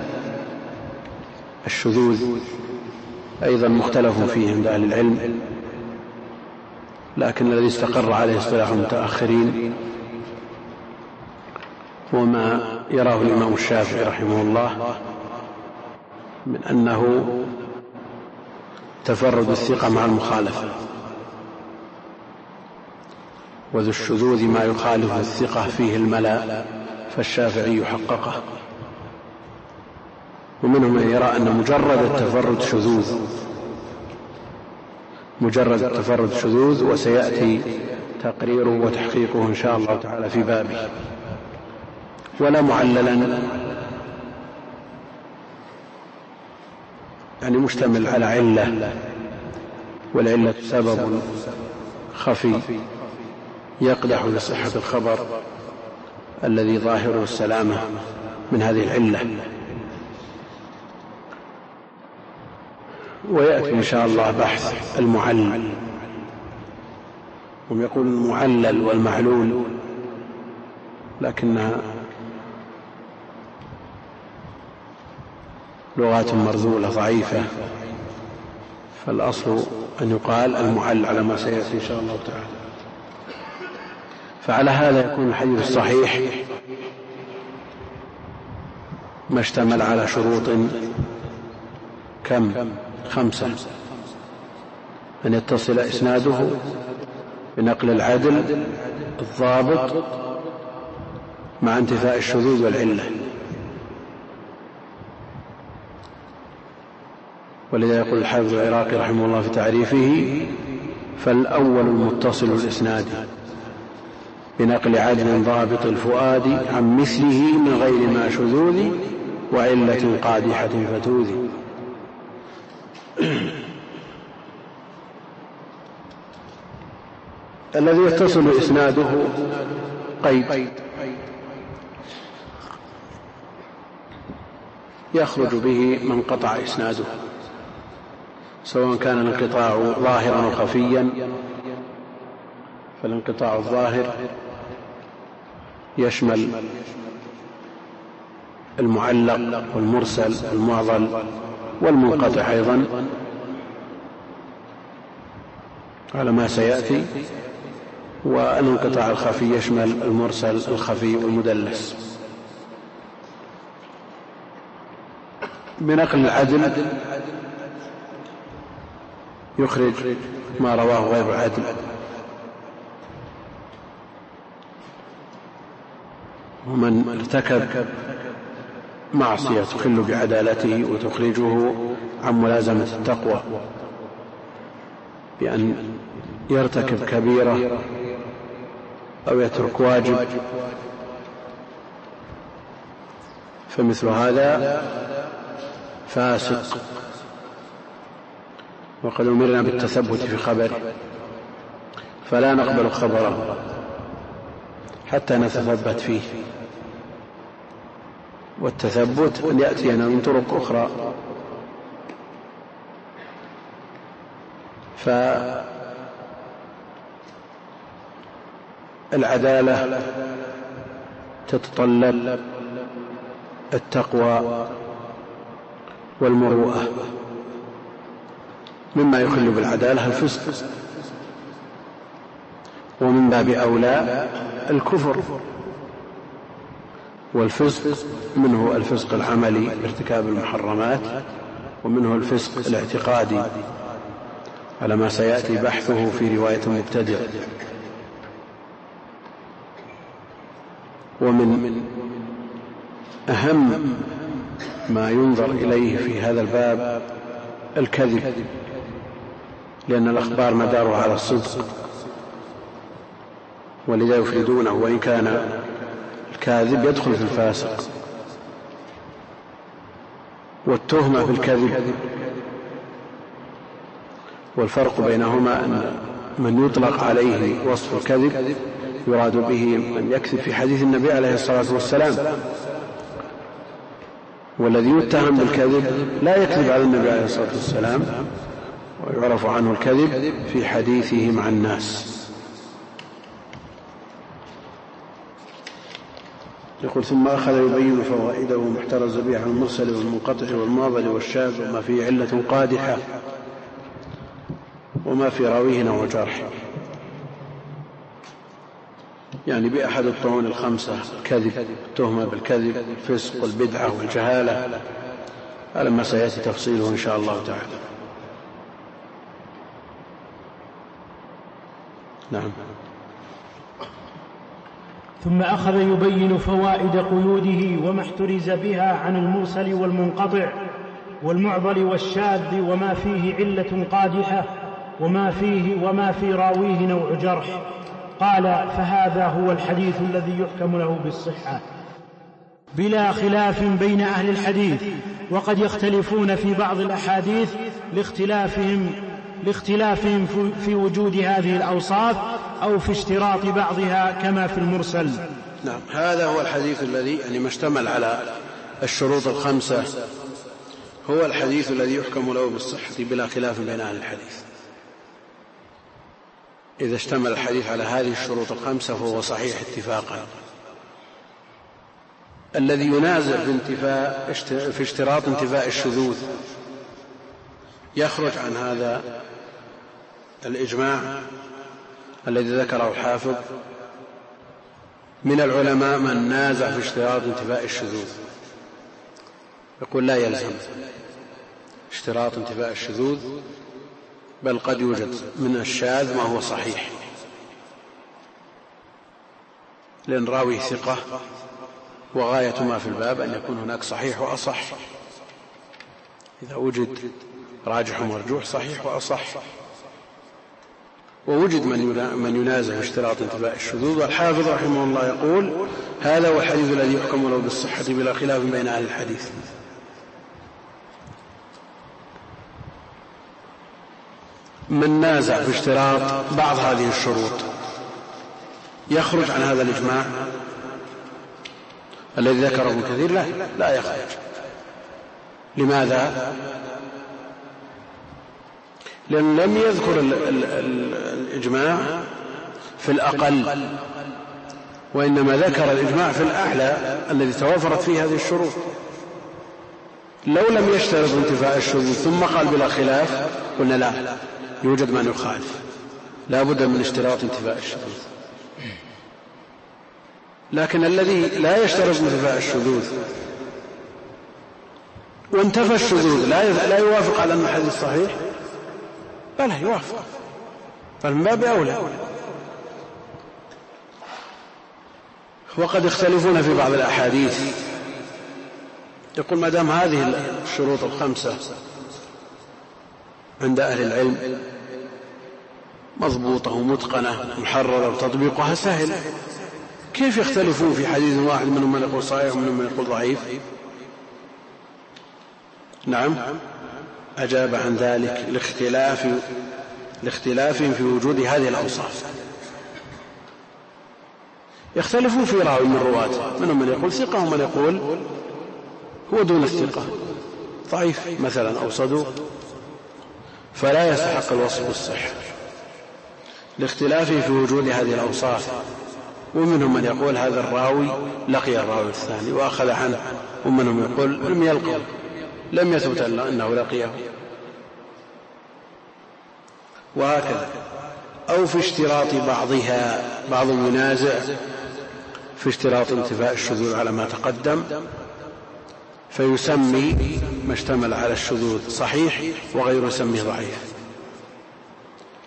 Speaker 3: الشذوذ أيضا مختلف فيه عند أهل العلم، لكن الذي استقر عليه اصطلاح المتأخرين هو ما يراه الإمام الشافعي رحمه الله من أنه تفرد الثقة مع المخالفة، وذو الشذوذ ما يخالف الثقة فيه الملا، فالشافعي حققه. ومنهم من يرى أن مجرد التفرد شذوذ، مجرد التفرد شذوذ، وسيأتي تقريره وتحقيقه إن شاء الله تعالى في بابه. ولا معللا، يعني مشتمل على علة، والعلة سبب خفي يقدح لصحة الخبر الذي ظاهره السلامة من هذه العلة. ويأتي إن شاء الله بحث المعلل، هم يقول المعلل والمعلول، لكنها لغات مرذولة ضعيفة، فالأصل أن يقال المعلل على ما سيأتي إن شاء الله تعالى. فعلى هذا يكون الحديث الصحيح ما اشتمل على شروط كم؟ خمسة: أن يتصل إسناده بنقل العدل الضابط مع انتفاء الشذوذ والعلة. ولذا يقول الحافظ العراقي رحمه الله في تعريفه: فالأول المتصل الإسناد بنقل عدل ضابط الفؤاد عن مثله من غير ما شذوذ وعلة قادحة فتوذ. الذي يتصل إسناده قيد يخرج به من قطع إسناده، سواء كان الانقطاع ظاهرا أو خفيا. فالانقطاع الظاهر يشمل المعلق والمرسل والمعضل والمنقطع أيضا على ما سيأتي. والانقطاع الخفي يشمل المرسل الخفي والمدلس. بنقل العدل يخرج ما رواه غير العدل، ومن ارتكب معصية تخل بعدالته وتخرجه عن ملازمة التقوى بأن يرتكب كبيرة أو يترك واجب، فمثل هذا فاسق، وقد أمرنا بالتثبت في خبره، فلا نقبل خبره حتى نتثبت فيه. والتثبت أن يأتينا من طرق أخرى. فالعدالة تتطلب التقوى والمروءة. مما يخل بالعدالة الفسق، ومن باب أولى الكفر. والفسق منه الفسق العملي بارتكاب المحرمات، ومنه الفسق الاعتقادي على ما سيأتي بحثه في رواية المبتدع. ومن أهم ما ينظر إليه في هذا الباب الكذب، لأن الأخبار مدارها على الصدق، ولذا يفردونه، وإن كان الكاذب يدخل في الفاسق. والتهمة في الكذب والفرق بينهما أن من يطلق عليه وصف الكذب يراد به من يكذب في حديث النبي عليه الصلاة والسلام، والذي يتهم بالكذب لا يكذب على النبي عليه الصلاة والسلام، ويعرف عنه الكذب في حديثه مع الناس. يقول: ثم أخذ يبين فوائده ومحترز بها عن المرسل والمنقطع والمعضل والشاذ وما فيه علة قادحة وما في راويه نوع جرح، يعني بأحد الطعون الخمسة: الكذب، التهمة بالكذب، الفسق والبدعة والجهالة، على ما سيأتي تفصيله إن شاء الله تعالى. نعم.
Speaker 4: ثم أخذ يبين فوائد قيوده وما احترز بها عن المرسل والمنقطع والمعضل والشاذ وما فيه علة قادحة وما فيه وما في راويه نوع جرح. قال: فهذا هو الحديث الذي يحكم له بالصحة بلا خلاف بين أهل الحديث، وقد يختلفون في بعض الأحاديث لاختلافهم لاختلافهم في وجود هذه الأوصاف أو في اشتراط بعضها كما في المرسل.
Speaker 3: نعم، هذا هو الحديث الذي يعني ما اشتمل على الشروط الخمسة، هو الحديث الذي يحكم له بالصحة بلا خلاف بين أهل الحديث. إذا اشتمل الحديث على هذه الشروط الخمسة فهو صحيح اتفاقا. الذي ينازع في, انتفاء في اشتراط انتفاء الشذوذ يخرج عن هذا الإجماع الذي ذكره الحافظ. من العلماء من نازع في اشتراط انتفاء الشذوذ، يقول لا يلزم اشتراط انتفاء الشذوذ، بل قد يوجد من الشاذ ما هو صحيح، لأن راوي ثقة، وغاية ما في الباب أن يكون هناك صحيح وأصح. إذا وجد راجح ومرجوح صحيح وأصح، ووجد من ينازع اشتراط انتفاء الشذوذ. والحافظ رحمه الله يقول: هذا هو الحديث الذي يحكم له بالصحة بلا خلاف بين أهل الحديث. من نازع في اشتراط بعض هذه الشروط يخرج عن هذا الإجماع الذي ذكره ابن كثير؟ لا لا يخرج. لماذا؟ لأن لم يذكر ال ال ال الإجماع في الأقل، وإنما ذكر الإجماع في الأعلى الذي توافرت فيه هذه الشروط. لو لم يشترط انتفاء الشذوذ ثم قال بلا خلاف قلنا لا، يوجد من يخالف، لا بد من اشتراط انتفاء الشذوذ. لكن الذي لا يشترط انتفاء الشذوذ وانتفى الشذوذ لا لا يوافق على أن الحديث صحيح، بل يوافق، فمن باب أولى. وقد يختلفون في بعض الأحاديث، يقول ما دام هذه الشروط الخمسة عند أهل العلم مضبوطة ومتقنة محررة وتطبيقها سهل، كيف يختلفون في حديث واحد منهم من يقول صحيح ومنهم من يقول ضعيف؟ نعم، أجاب عن ذلك لاختلاف لاختلاف في وجود هذه الأوصاف. يختلفون في راوي من رواته، منهم من يقول ثقة ومن يقول هو دون الثقة، ضعيف مثلا أو صدوق، فلا يستحق الوصف بالصحة لاختلافه في وجود هذه الأوصاف. ومنهم من يقول هذا الراوي لقي الراوي الثاني وأخذ عنه، ومنهم يقول لم يلقه، لم يثبت أنه لقيه، وهكذا. أو في اشتراط بعضها، بعض منازع في اشتراط انتفاء الشذوذ على ما تقدم، فيسمي ما اشتمل على الشذوذ صحيح وغيره يسميه ضعيف.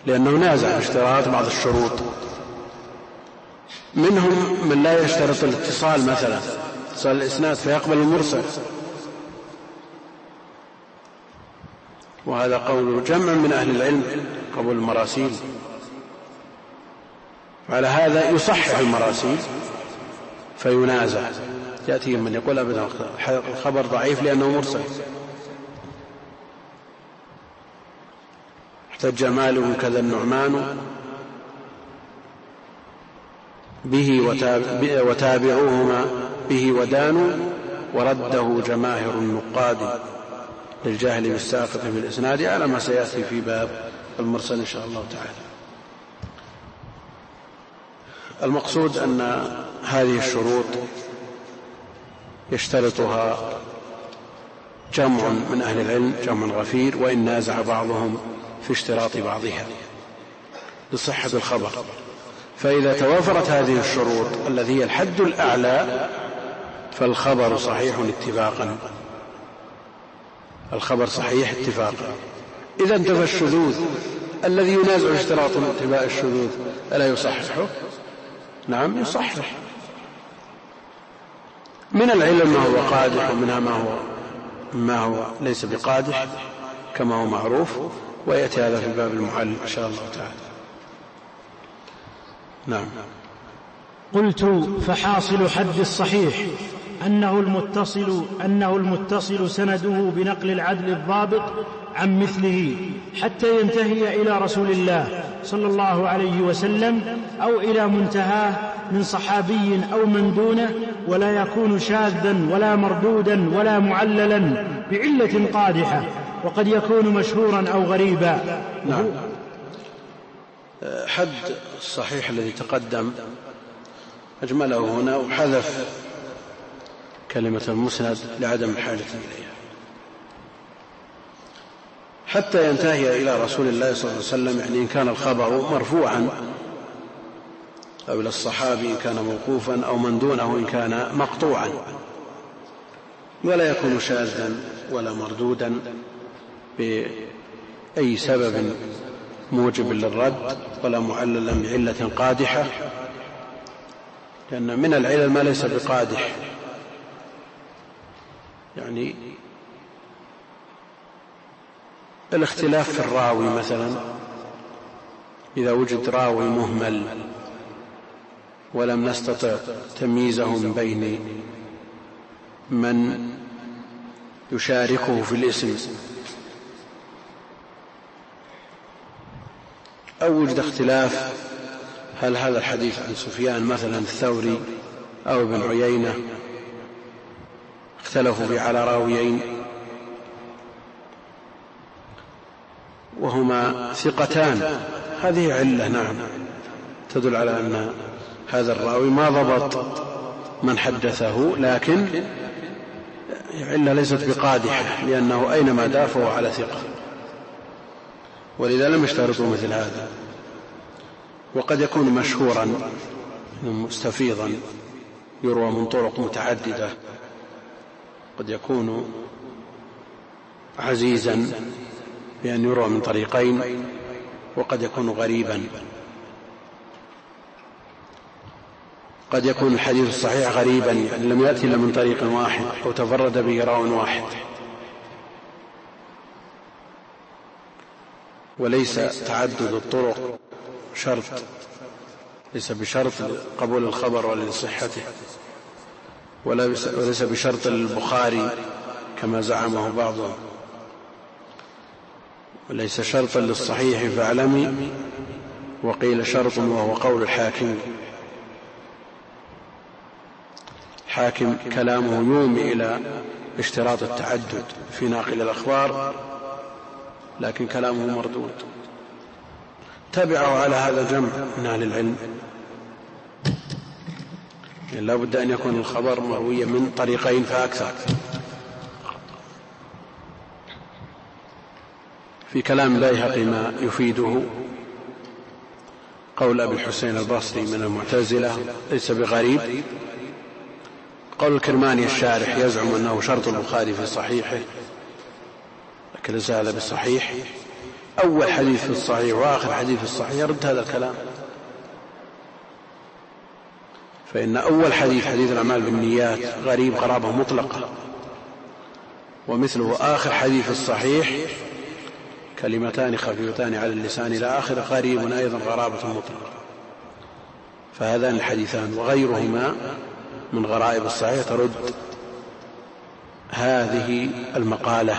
Speaker 3: لأنه نازع اشتراط بعض الشروط. منهم من لا يشترط الاتصال مثلا، اتصال الإسناد فيقبل المرسل، وهذا قول جمع من أهل العلم قبول المراسيل. على هذا يصحح المراسيل فينازع. يأتي من يقول أبدا الخبر ضعيف لأنه مرسل. احتج مالك كذا النعمان به وتابعوهما به ودانوا، ورده جماهر النقاد للجاهل بالساقط في الإسناد، على ما سيأتي في باب المرسل إن شاء الله تعالى. المقصود أن هذه الشروط يشترطها جمع من أهل العلم، جمع غفير، وإن نازع بعضهم في اشتراط بعضها لصحة الخبر. فإذا توافرت هذه الشروط التي هي الحد الأعلى فالخبر صحيح اتفاقا، الخبر صحيح اتفاقا. إذا انتفى الشذوذ الذي ينازع اشتراط اتباع الشذوذ ألا يصححه؟ نعم يصحح. من العلم ما هو قادح، ومنها ما هو ما هو ليس بقادح كما هو معروف، ويأتي هذا في باب المعلم إن شاء الله تعالى. نعم.
Speaker 4: قلت: فحاصل حد الصحيح أنه المتصل, أنه المتصل سنده بنقل العدل الضابط عن مثله حتى ينتهي إلى رسول الله صلى الله عليه وسلم، أو إلى منتهاه من صحابي أو من دونه، ولا يكون شاذا ولا مردودا ولا معللا بعلة قادحة، وقد يكون مشهورا أو غريبا.
Speaker 3: نعم. حد الصحيح الذي تقدم أجمله هنا وحذف كلمة المسند لعدم الحاجة إليها، حتى ينتهي إلى رسول الله صلى الله عليه وسلم. يعني إن كان الخبر مرفوعا أو إلى الصحابي إن كان موقوفا، أو من دونه إن كان مقطوعا، ولا يكون شاذا ولا مردودا بأي سبب موجب للرد، ولا معللا بعلة قادحة، لأن من العلل ما ليس بقادح. يعني الاختلاف في الراوي مثلا، إذا وجد راوي مهمل ولم نستطع تمييزه من بين من يشاركه في الاسم، أو وجد اختلاف هل هذا الحديث عن سفيان مثلا الثوري أو ابن عيينة، اختلفوا في على راويين وهما ثقتان، هذه علة نعم تدل على أن هذا الراوي ما ضبط من حدثه، لكن علة ليست بقادحة، لأنه أينما دافعوا على ثقة، ولذا لم يشترطوا مثل هذا. وقد يكون مشهورا مستفيضا يروى من طرق متعددة، قد يكون عزيزا بأن يروى من طريقين، وقد يكون غريبا. قد يكون الحديث الصحيح غريبا، يعني لم يأتي إلا من طريق واحد، أو تفرد به راو واحد، وليس تعدد الطرق شرط، ليس بشرط قبول الخبر ولا لصحته، وليس بشرط البخاري كما زعمه بعضهم، وليس شرطا للصحيح فاعلمي، وقيل شرط وهو قول الحاكم. حاكم كلامه يومي إلى اشتراط التعدد في ناقل الأخبار، لكن كلامه مردود. تبعه على هذا جمع من أهل العلم، يعني لا بد أن يكون الخبر مرويا من طريقين فأكثر. في كلام البيهقي ما يفيده قول أبي الحسين البصري من المعتزلة ليس بغريب. قول الكرماني الشارح يزعم أنه شرط البخاري في صحيحه، لكن ليس هذا بصحيح، أول حديث في الصحيح وآخر حديث في الصحيح يرد هذا الكلام، فإن أول حديث حديث الأعمال بالنيات غريب غرابة مطلقة، ومثله آخر حديث في الصحيح كلمتان خفيفتان على اللسان إلى آخر غريب أيضا غرابة مطلقة. فهذان الحديثان وغيرهما من غرائب الصحيح ترد هذه المقالة.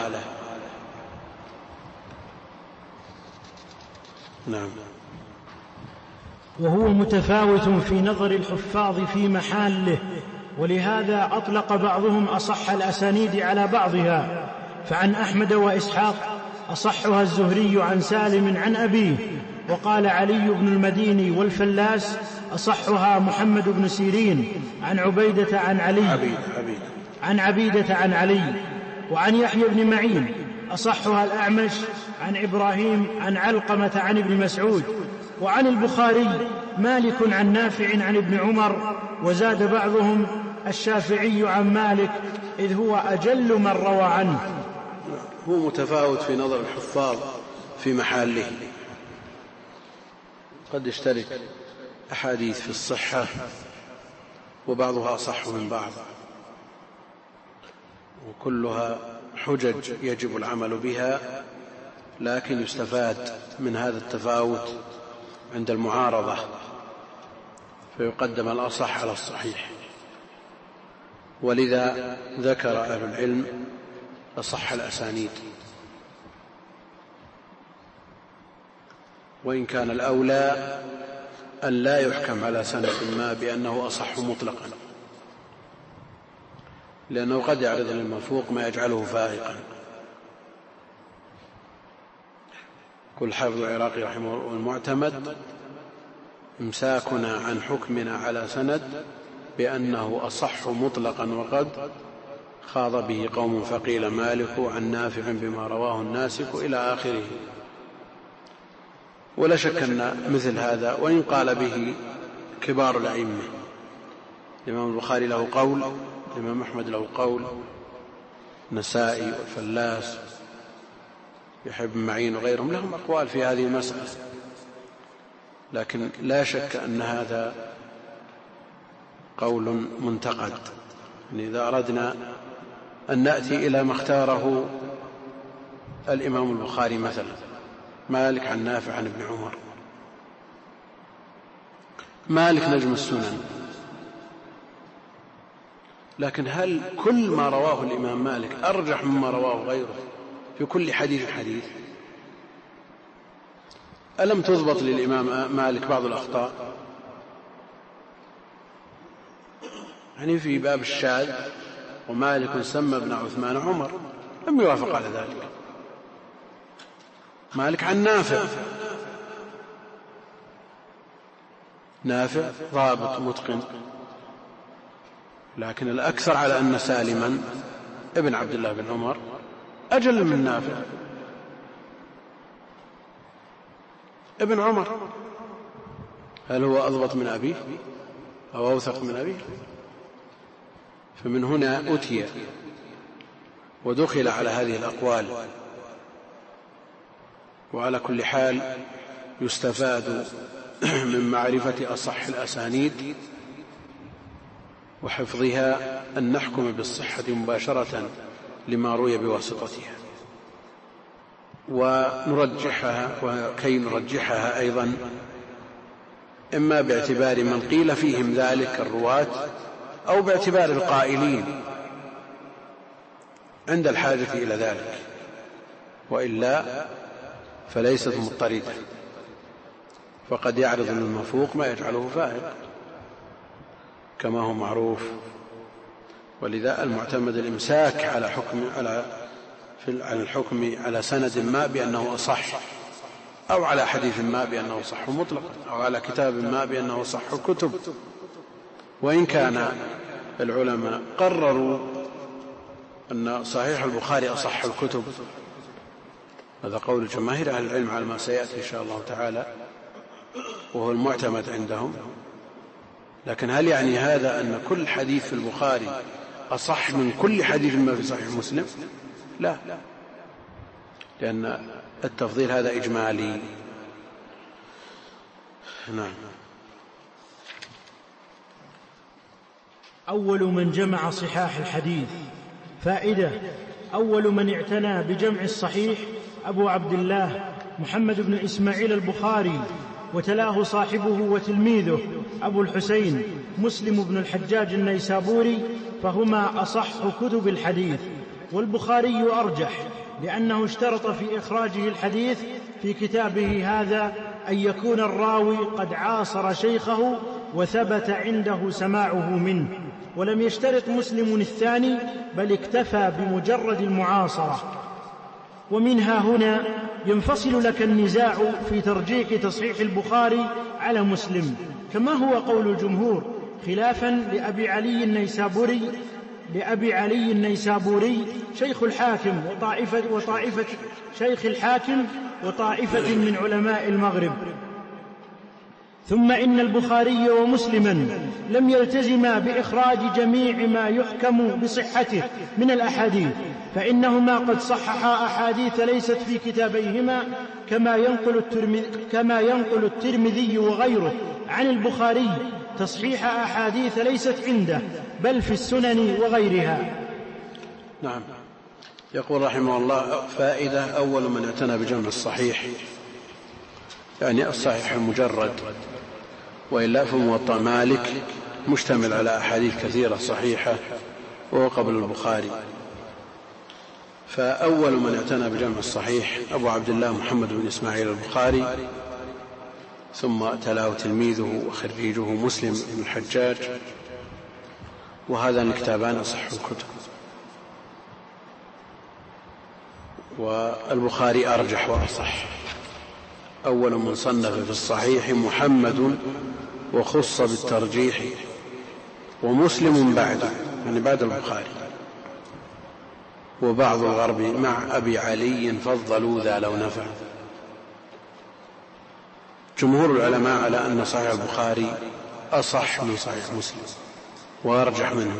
Speaker 3: نعم.
Speaker 4: وهو متفاوت في نظر الحفاظ في محاله، ولهذا أطلق بعضهم أصح الأسانيد على بعضها، فعن أحمد وإسحاق أصحها الزهري عن سالم عن أبيه، وقال علي بن المديني والفلاس أصحها محمد بن سيرين عن عبيدة عن علي
Speaker 3: عبيد عبيد.
Speaker 4: عن عبيدة عن علي. وعن يحيى بن معين أصحها الأعمش عن إبراهيم عن علقمة عن ابن مسعود. وعن البخاري مالك عن نافع عن ابن عمر، وزاد بعضهم الشافعي عن مالك إذ هو أجل من روى عنه.
Speaker 3: هو متفاوت في نظر الحفاظ في محله، قد يشترك أحاديث في الصحة وبعضها أصح من بعض، وكلها حجج يجب العمل بها، لكن يستفاد من هذا التفاوت عند المعارضة فيقدم الأصح على الصحيح. ولذا ذكر أهل العلم أصح الأسانيد، وإن كان الأولى أن لا يحكم على سند ما بأنه أصح مطلقا، لأنه قد يعرض للمفوق ما يجعله فائقا. قل حافظ العراقي رحمه الله: المعتمد امساكنا عن حكمنا على سند بأنه أصح مطلقا، وقد خاض به قوم فقيل مالك عن نافع بما رواه الناسك إلى آخره. ولا شك أن مثل هذا وإن قال به كبار الأئمة، الإمام البخاري له قول، الإمام أحمد له قول، النسائي والفلاس يحيى بن معين وغيرهم لهم أقوال في هذه المسألة، لكن لا شك أن هذا قول منتقد. يعني إذا أردنا أن نأتي إلى ما اختاره الإمام البخاري مثلا مالك عن نافع عن ابن عمر، مالك نجم السنن، لكن هل كل ما رواه الإمام مالك أرجح مما رواه غيره في كل حديث حديث؟ ألم تضبط للإمام مالك بعض الأخطاء؟ يعني في باب الشاذ ومالك سمى ابن عثمان عمر لم يوافق على ذلك. مالك عن نافع، نافع ضابط متقن، لكن الأكثر على أن سالما ابن عبد الله بن عمر أجل من نافع. ابن عمر هل هو أضبط من أبيه أو أوثق من أبيه؟ فمن هنا أتي ودخل على هذه الأقوال. وعلى كل حال يستفاد من معرفة أصح الأسانيد وحفظها أن نحكم بالصحة مباشرة لما روي بواسطتها، ونرجحها، وكي نرجحها أيضا إما باعتبار من قيل فيهم ذلك الرواة أو باعتبار القائلين عند الحاجة إلى ذلك، وإلا فليست مضطردة، فقد يعرض للمفوق ما يجعله فائق كما هو معروف. ولذا المعتمد الإمساك على حكم على على الحكم على سند ما بأنه أصح، أو على حديث ما بأنه صح مطلقا، أو على كتاب ما بأنه صح كتب، وإن كان العلماء قرروا أن صحيح البخاري أصح الكتب، هذا قول جماهير أهل العلم على ما سيأتي إن شاء الله تعالى، وهو المعتمد عندهم. لكن هل يعني هذا أن كل حديث في البخاري أصح من كل حديث ما في صحيح مسلم؟ لا، لأن التفضيل هذا إجمالي. نعم.
Speaker 4: أول من جمع صحاح الحديث. فائدة: أول من اعتنى بجمع الصحيح أبو عبد الله محمد بن إسماعيل البخاري، وتلاه صاحبه وتلميذه أبو الحسين مسلم بن الحجاج النيسابوري، فهما أصح كتب الحديث. والبخاري أرجح، لأنه اشترط في إخراجه الحديث في كتابه هذا أن يكون الراوي قد عاصر شيخه وثبت عنده سماعه منه، ولم يشترط مسلم الثاني، بل اكتفى بمجرد المعاصرة. ومنها هنا ينفصل لك النزاع في ترجيح تصحيح البخاري على مسلم، كما هو قول الجمهور، خلافا لأبي علي النيسابوري لأبي علي النيسابوري شيخ الحاكم وطائفة, وطائفة شيخ الحاكم وطائفة من علماء المغرب. ثم إن البخاري ومسلما لم يلتزما بإخراج جميع ما يحكم بصحته من الأحاديث، فإنهما قد صححا أحاديث ليست في كتابيهما، كما ينقل الترمذي, كما ينقل الترمذي وغيره عن البخاري تصحيح أحاديث ليست عنده، بل في السنن وغيرها.
Speaker 3: نعم. يقول رحمه الله: فائدة: أول من اعتنى بجمع الصحيح، يعني الصحيح المجرد، وإلا فموطأ مالك مشتمل على أحاديث كثيرة صحيحة وهو قبل البخاري. فأول من اعتنى بجمع الصحيح أبو عبد الله محمد بن إسماعيل البخاري، ثم تلاه تلميذه وخريجه مسلم بن الحجاج، وهذان الكتابان أصح الكتب. والبخاري أرجح وأصح. أول من صنف في الصحيح محمد وخص بالترجيح، ومسلم بعده، يعني بعد البخاري. وبعض الغرب مع أبي علي فضلوا ذا لو نفع. جمهور العلماء على أن صحيح البخاري أصح من صحيح مسلم وأرجح منه.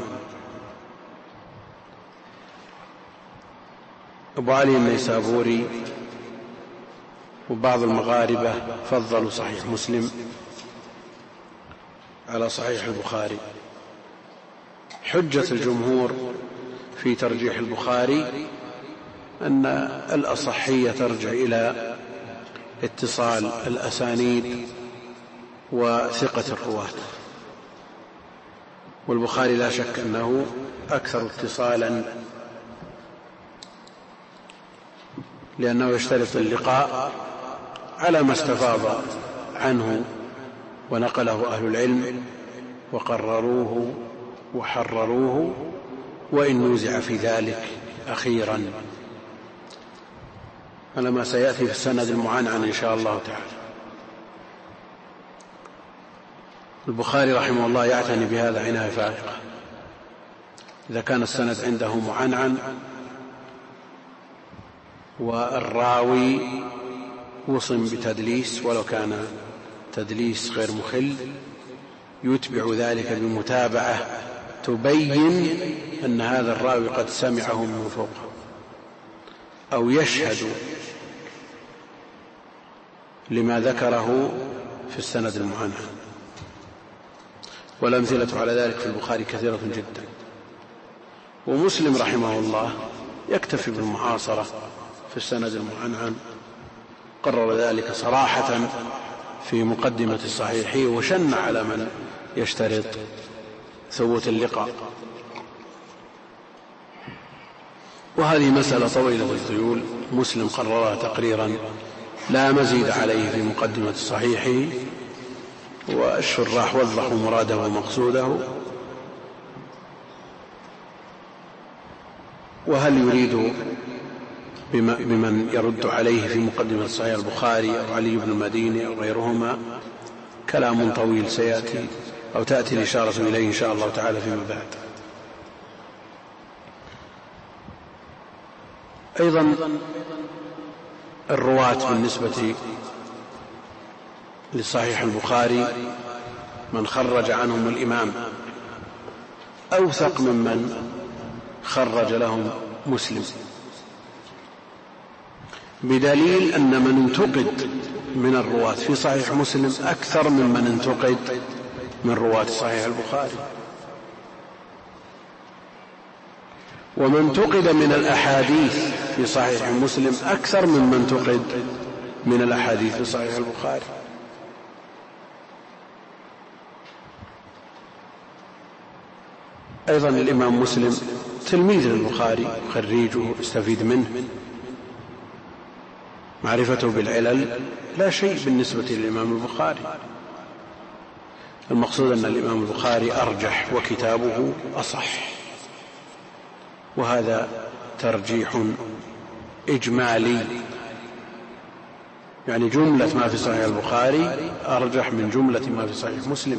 Speaker 3: أبو علي النيسابوري وبعض المغاربة فضلوا صحيح مسلم على صحيح البخاري. حجة الجمهور في ترجيح البخاري أن الأصحية ترجع إلى اتصال الأسانيد وثقة الرواة، والبخاري لا شك أنه أكثر اتصالا، لأنه يشترط اللقاء على ما استفاض عنه ونقله أهل العلم وقرروه وحرروه، وإن نوزع في ذلك أخيرا على ما سيأتي في السند المعنعن إن شاء الله تعالى. البخاري رحمه الله يعتني بهذا عناية فائقة. إذا كان السند عنده معنعن والراوي وصم بتدليس ولو كان تدليس غير مخل، يتبع ذلك بمتابعة تبين أن هذا الراوي قد سمعه من فوق، أو يشهد لما ذكره في السند المعنعن. والأمثلة على ذلك في البخاري كثيرة جدا. ومسلم رحمه الله يكتفي بالمعاصرة في السند المعنعن، قرر ذلك صراحة في مقدمة الصحيح، وشن على من يشترط ثبوت اللقاء. وهذه مسألة طويلة الذيول، مسلم قررها تقريرا لا مزيد عليه في مقدمة الصحيح، والشراح وضحوا مراده ومقصوده. وهل يريد بمن يرد عليه في مقدمة صحيح البخاري أو علي بن المديني أو غيرهما كلام طويل سيأتي أو تأتي الإشارة إليه إن شاء الله تعالى فيما بعد. أيضا الرواة بالنسبة لصحيح البخاري من خرج عنهم الإمام أوثق ممن خرج لهم مسلم. بدليل أن من انتقد من الرواة في صحيح مسلم أكثر ممن انتقد من رواة صحيح البخاري، ومن انتقد من الأحاديث في صحيح مسلم أكثر ممن انتقد من الأحاديث في صحيح البخاري. أيضا الإمام مسلم تلميذ للبخاري، خريجه، يستفيد منه، معرفته بالعلل لا شيء بالنسبة للإمام البخاري. المقصود أن الإمام البخاري أرجح وكتابه أصح، وهذا ترجيح إجمالي، يعني جملة ما في صحيح البخاري أرجح من جملة ما في صحيح مسلم،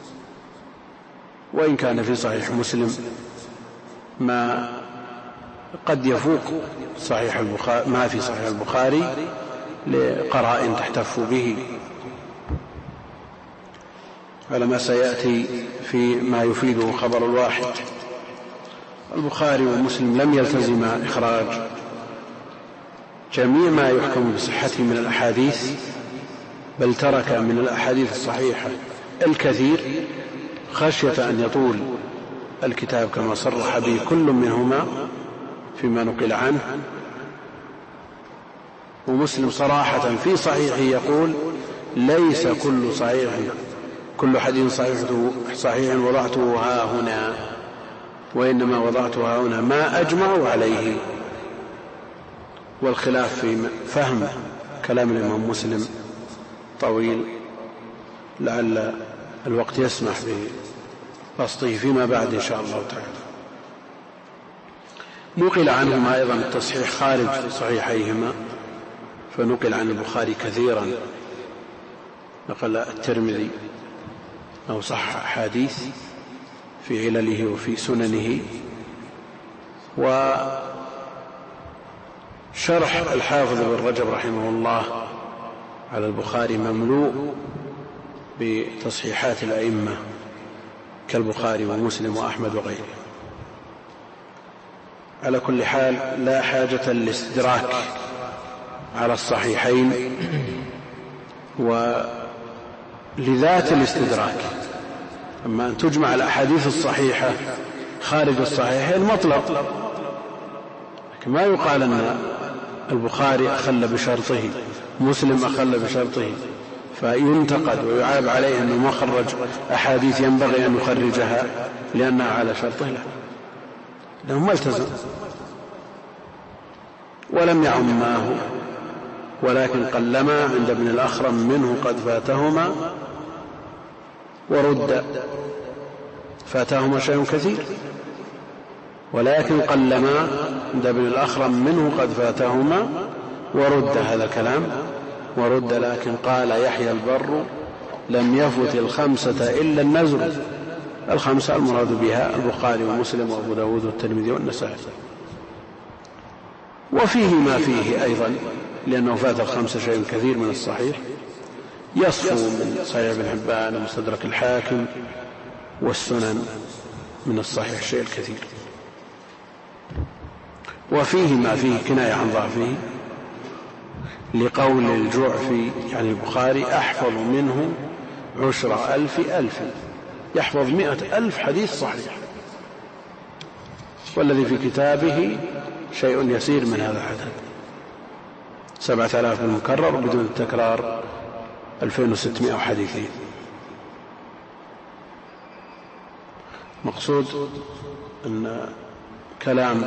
Speaker 3: وإن كان في صحيح مسلم ما قد يفوق صحيح البخاري ما في صحيح البخاري لقرائن تحتف به، على ما سيأتي فيما يفيده خبر الواحد. البخاري ومسلم لم يلتزما إخراج جميع ما يحكم بصحته من الأحاديث، بل ترك من الأحاديث الصحيحة الكثير خشية أن يطول الكتاب، كما صرح به كل منهما فيما نقل عنه. ومسلم صراحة في صحيحه يقول: ليس كل صحيح كل حديث صحيح وضعته ها هنا، وإنما وضعته ها هنا ما أجمعوا عليه. والخلاف في فهم كلام الإمام مسلم طويل، لعل الوقت يسمح ببسطه فيما بعد إن شاء الله تعالى. نقل عنهما أيضا التصحيح خارج صحيحيهما، فنقل عن البخاري كثيرا، نقل الترمذي أو صح حديث في علله وفي سننه. وشرح الحافظ بن رجب رحمه الله على البخاري مملوء بتصحيحات الأئمة كالبخاري ومسلم وأحمد وغيره. على كل حال لا حاجة للاستدراك على الصحيحين ولذات الاستدراك. أما أن تجمع الأحاديث الصحيحة خارج الصحيحين مطلق، لكن ما يقال أن البخاري أخل بشرطه، مسلم أخل بشرطه، فينتقد ويعاب عليه أنه ما خرج أحاديث ينبغي أن يخرجها لأنها على شرطه، لا، لأنه ما التزم ولم يعماه، ولكن قلما عند ابن الأخرم منه قد فاتهما ورد، فاتهما شيء كثير، ولكن قلما عند ابن الأخرم منه قد فاتهما ورد. هذا كلام ورد. لكن قال يحيى البر: لم يفت الخمسة إلا النزل. الخمسة المراد بها البخاري ومسلم وأبو داود والترمذي والنسائي، وفيه ما فيه أيضا، لأنه فات الخمسة شيء كثير من الصحيح، يصفو من صحيح ابن حبان ومستدرك الحاكم والسنن من الصحيح شيء الكثير، وفيه ما فيه كناية عن ضعفه، لقول الجعفي يعني البخاري: أحفظ منه عشر ألف ألف، يحفظ مئة ألف حديث صحيح، والذي في كتابه شيء يسير من هذا العدد، سبعة آلاف بالمكرر بدون التكرار ألفين وستمائة حديثين. مقصود أن كلام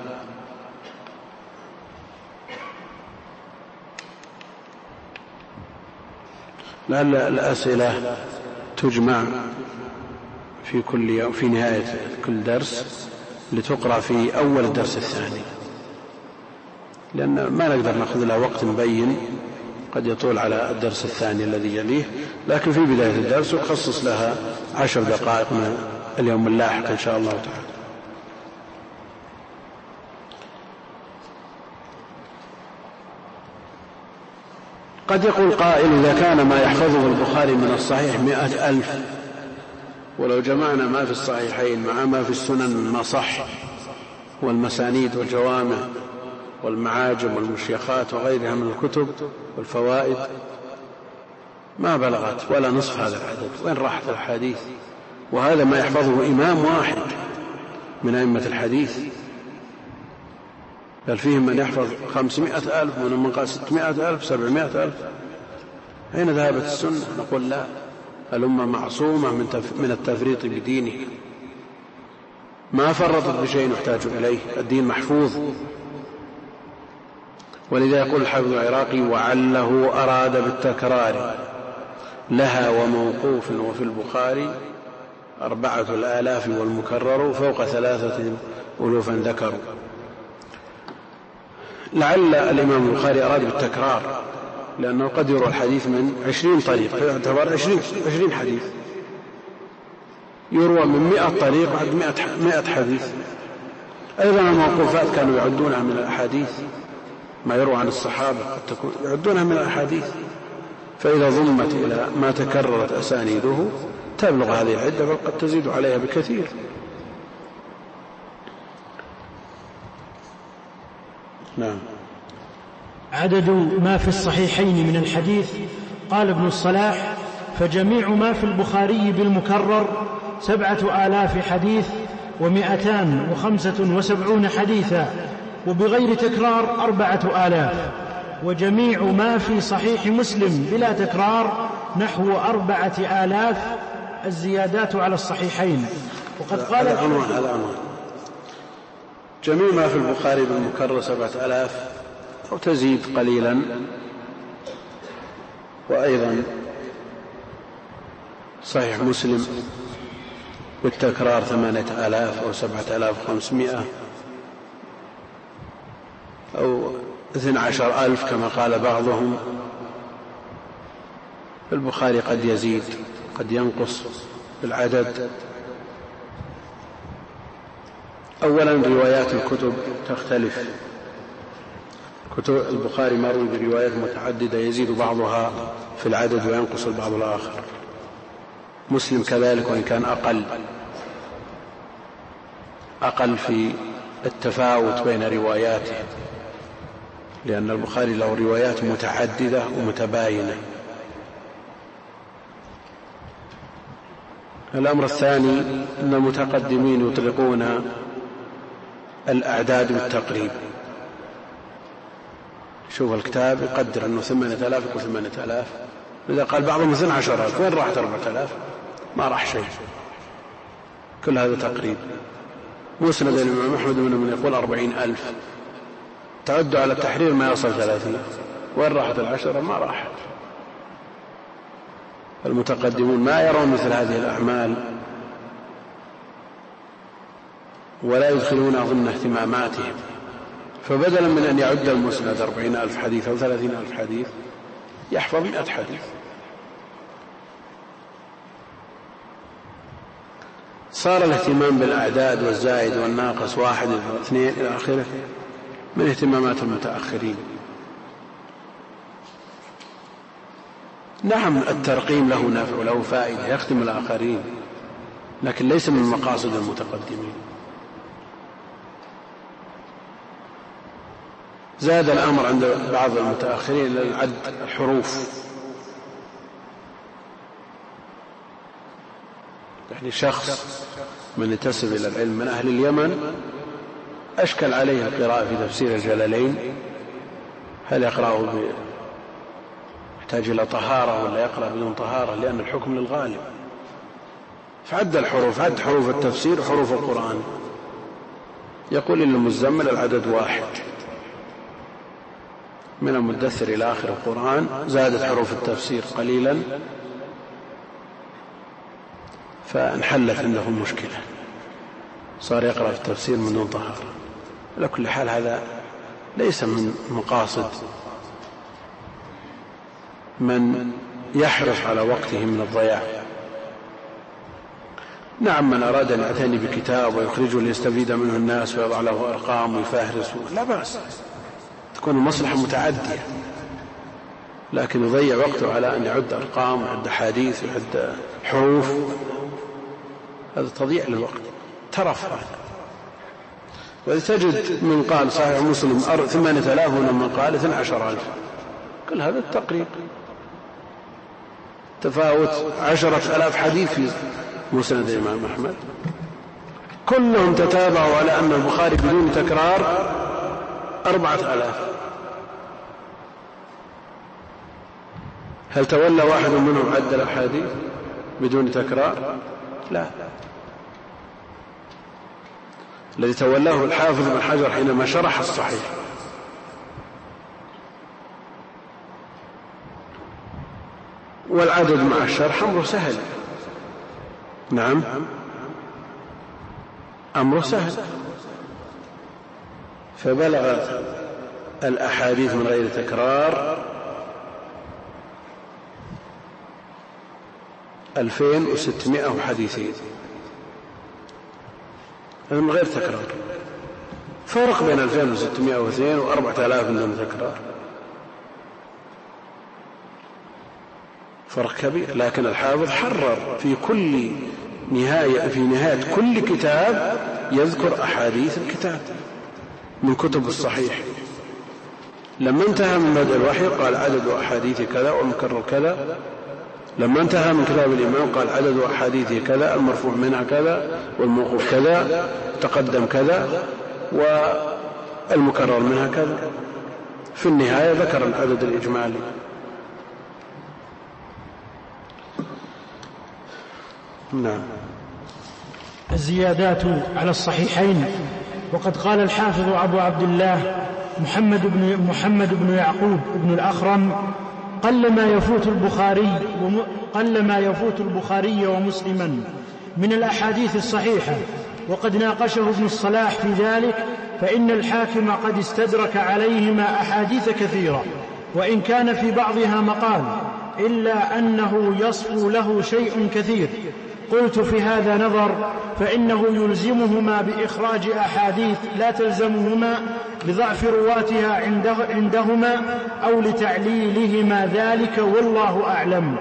Speaker 3: لعل الأسئلة تجمع في كل يوم في نهاية كل درس لتقرأ في أول الدرس الثاني، لأن ما نقدر نأخذ لها وقت مبين، قد يطول على الدرس الثاني الذي يليه، لكن في بداية الدرس وخصص لها عشر دقائق من اليوم اللاحق إن شاء الله تعالى. قد يقول قائل: إذا كان ما يحفظه البخاري من الصحيح مئة ألف، ولو جمعنا ما في الصحيحين مع ما في السنن من مصح والمسانيد والجوامع والمعاجم والمشيخات وغيرها من الكتب والفوائد ما بلغت ولا نصف هذا العدد. وين راحت الحديث؟ وهذا ما يحفظه إمام واحد من أئمة الحديث، بل فيهم من يحفظ خمسمائة ألف ومن من قال ستمائة ألف سبعمائة ألف. أين ذهبت السنة؟ نقول لا، الأمة معصومة من التفريط بدينها، ما فرطت بشيء يحتاج إليه، الدين محفوظ. ولذا يقول الحافظ العراقي: وعله أراد بالتكرار لها وموقوف وفي البخاري أربعة الآلاف والمكرر فوق ثلاثة ألوفا ذكروا. لعل الإمام البخاري أراد بالتكرار لأنه قد يروى الحديث من عشرين طريق، فيعتبر عشرين, عشرين حديث، يروى من مئة طريق بعد مئة, مئة حديث. أيضا الموقوفات كانوا يعدونها من الأحاديث، ما يروى عن الصحابة قد تكون يعدونها من الأحاديث، فإذا ضمت إلى ما تكررت أسانيده تبلغ هذه العدة، بل قد تزيد عليها بكثير. نعم.
Speaker 4: عدد ما في الصحيحين من الحديث. قال ابن الصلاح: فجميع ما في البخاري بالمكرر سبعة آلاف حديث ومئتان وخمسة وسبعون حديثا، وبغير تكرار أربعة آلاف. وجميع ما في صحيح مسلم بلا تكرار نحو أربعة آلاف، الزيادات على الصحيحين. وقد قال
Speaker 3: هذا عنوان هذا عنوان جميع ما في البخاري بالمكرر سبعة آلاف أو تزيد قليلا، وأيضا صحيح مسلم بالتكرار ثمانية آلاف أو سبعة آلاف وخمسمائة أو اثنى عشر ألف كما قال بعضهم. البخاري قد يزيد قد ينقص بالعدد. أولا روايات الكتب تختلف، كتب البخاري مروي بروايات متعددة يزيد بعضها في العدد وينقص البعض الآخر. مسلم كذلك وإن كان أقل أقل في التفاوت بين رواياته، لأن البخاري له روايات متعددة ومتباينة. الأمر الثاني أن المتقدمين يطلقون الأعداد بالتقريب. شوف الكتاب يقدر أنه ثمانية آلاف يقول ثمانية آلاف، إذا قال بعضهم اثنى عشر ألف وين راحت أربعة آلاف؟ ما راح شيء، كل هذا تقريب. مسند الإمام أحمد من يقول أربعين ألف، تعد على التحرير ما يصل ثلاثين، وين راحت العشرة؟ ما راحت. المتقدمون ما يرون مثل هذه الأعمال ولا يدخلونها ضمن اهتماماتهم، فبدلا من أن يعد المسند أربعين ألف حديث أو ثلاثين ألف حديث يحفظ مئة حديث. صار الاهتمام بالأعداد والزائد والناقص واحد اثنين إلى آخره من اهتمامات المتأخرين. نعم الترقيم له نفع وله فائدة يخدم الآخرين، لكن ليس من مقاصد المتقدمين. زاد الأمر عند بعض المتأخرين إلى العد الحروف، يعني شخص من ينتسب إلى العلم من أهل اليمن أشكل عليه القراءة في تفسير الجلالين، هل يقرأه يحتاج إلى طهارة ولا يقرأ بدون طهارة، لأن الحكم للغالب. فعد الحروف، عد حروف التفسير وحروف القرآن. يقول للمزمل العدد واحد من المدثر إلى آخر القرآن، زادت حروف التفسير قليلا فانحلت عنده المشكلة، صار يقرأ في التفسير من دون طهارة. على كل حال هذا ليس من مقاصد من يحرص على وقته من الضياع. نعم من أراد أن يعتني بكتاب ويخرجه ليستفيد منه الناس ويضع له أرقام ويفهرس لا بأس، تكون المصلحة متعدية، لكن يضيع وقته على أن يعد أرقام ويعد حديث ويعد حروف، هذا تضيع للوقت، ترف هذا. وتجد من قال صحيح مسلم ثمانية آلاف ومن قال اثنى عشر ألف، كل هذا التقريب تفاوت عشرة آلاف حديث في مسند الإمام أحمد، كلهم تتابعوا على أن البخاري بدون تكرار أربعة آلاف. هل تولى واحد منهم عد الأحاديث بدون تكرار؟ لا. الذي تولاه الحافظ بن حجر حينما شرح الصحيح. والعدد مع الشرح أمره سهل. نعم أمره سهل. فبلغ الأحاديث من غير تكرار ألفين وستمائة حديثين من غير تكرار. فرق بين ألفين وستمائة واثنين وأربعة آلاف من تكرار، فرق كبير. لكن الحافظ حرر في كل نهاية في نهاية كل كتاب يذكر أحاديث الكتاب من كتب الصحيح. لما انتهى من بدء الوحي قال عدد أحاديث كذا والمكرر كذا، لما انتهى من كتاب الإمام قال عدد أحاديث كذا، المرفوع منها كذا والموقوف كذا، تقدم كذا والمكرر منها كذا. في النهاية ذكر العدد الإجمالي. نعم.
Speaker 4: الزيادات على الصحيحين. وقد قال الحافظ أبو عبد الله محمد بن, محمد بن يعقوب بن الأخرم: قلما يفوت البخاري قلما يفوت البخاري ومسلما من الأحاديث الصحيحة، وقد ناقشه ابن الصلاح في ذلك، فإن الحاكم قد استدرك عليهما أحاديث كثيرة، وإن كان في بعضها مقال، إلا أنه يصفو له شيء كثير. قلت في هذا نظر، فإنه يلزمهما بإخراج أحاديث لا تلزمهما لضعف رواتها عندهما أو لتعليلهما ذلك، والله أعلم.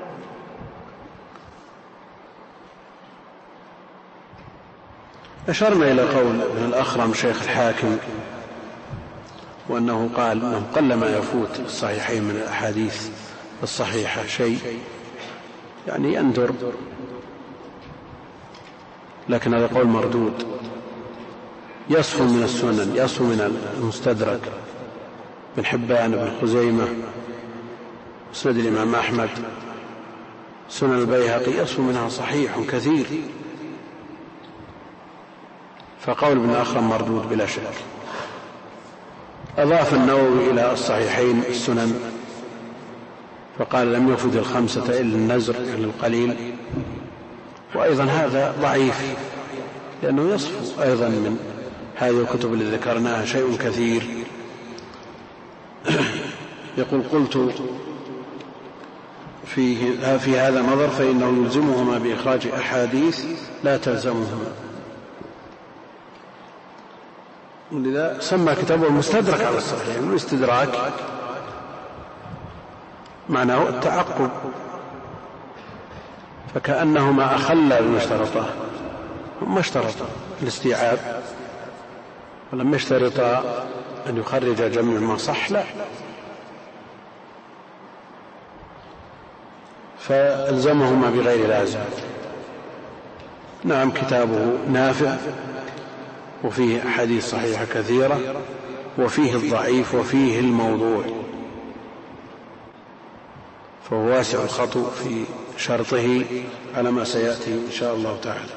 Speaker 3: أشرنا إلى قول ابن الأخرم شيخ الحاكم، وأنه قال أنه قلما يفوت الصحيحين من الأحاديث الصحيحة شيء، يعني يندر، لكن هذا قول مردود. يصف من السنن، يصف من المستدرك، بن حبان، بن خزيمة، مسند الإمام أحمد، سنن البيهقي، يصف منها صحيح كثير، فقول ابن أخرم مردود بلا شك. أضاف النووي إلى الصحيحين السنن فقال: لم يفد الخمسة إلا النزر، يعني القليل، وأيضا هذا ضعيف، لأنه يصف أيضا من هذه الكتب اللي ذكرناها شيء كثير. يقول: قلت في, في هذا نظر، فإنه يلزمهما بإخراج أحاديث لا تلزمهما. ولذا سمى كتابه المستدرك على الصحيح. الاستدراك معناه التعقب، فكأنهما أخلا بما اشترطا، ما اشترطا الاستيعاب ولم يشترطا أن يخرج جميع ما صح، لا، فألزمهما بغير لازم. نعم، كتابه نافع وفيه أحاديث صحيحة كثيرة، وفيه الضعيف وفيه الموضوع، فهو واسع الخطو في شرطه على ما سيأتي إن شاء الله تعالى.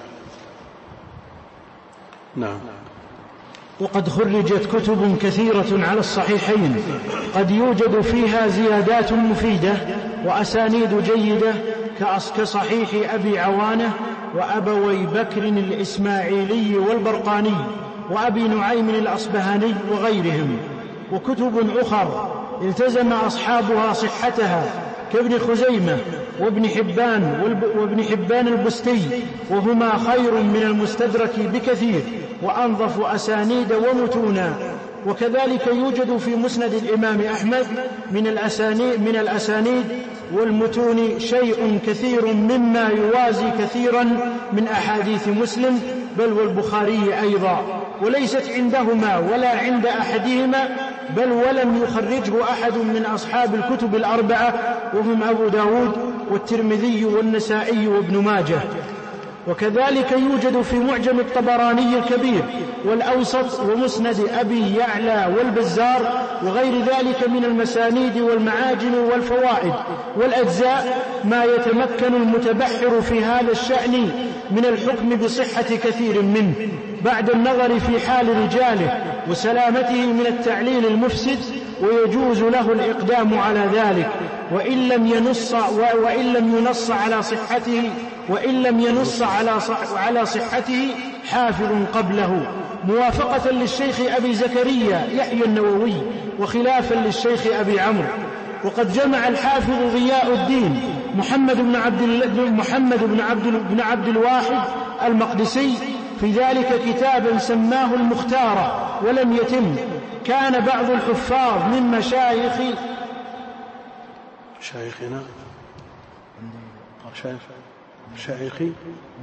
Speaker 3: نعم.
Speaker 4: وقد خرجت كتب كثيرة على الصحيحين قد يوجد فيها زيادات مفيدة وأسانيد جيدة، كصحيح أبي عوانة وأبوي بكر الإسماعيلي والبرقاني وأبي نعيم الأصبهاني وغيرهم. وكتب أخر التزم أصحابها صحتها كابن خزيمة وابن حبان وابن حبان البستي، وهما خير من المستدرك بكثير وأنظف أسانيد ومتونا. وكذلك يوجد في مسند الإمام أحمد من الأسانيد, من الأسانيد والمتون شيء كثير مما يوازي كثيرا من أحاديث مسلم بل والبخاري أيضا. وليست عندهما ولا عند أحدهما، بل ولم يخرجه أحد من أصحاب الكتب الأربعة، وهم أبو داود والترمذي والنسائي وابن ماجه. وكذلك يوجد في معجم الطبراني الكبير والأوسط ومسند أبي يعلى والبزار وغير ذلك من المسانيد والمعاجم والفوائد والأجزاء ما يتمكن المتبحر في هذا الشأن من الحكم بصحة كثير منه بعد النظر في حال رجاله وسلامته من التعليل المفسد، ويجوز له الإقدام على ذلك وإن لم ينص وإن لم ينص على صحته وإن لم ينص على على صحته حافظ قبله، موافقة للشيخ أبي زكريا يحيى النووي وخلافا للشيخ أبي عمرو. وقد جمع الحافظ ضياء الدين محمد بن عبد محمد بن عبد بن عبد الواحد المقدسي في ذلك كتابا سماه المختار ولم يتم. كان بعض الحفاظ من مشايخ
Speaker 3: مشايخنا مشايخ مشايخي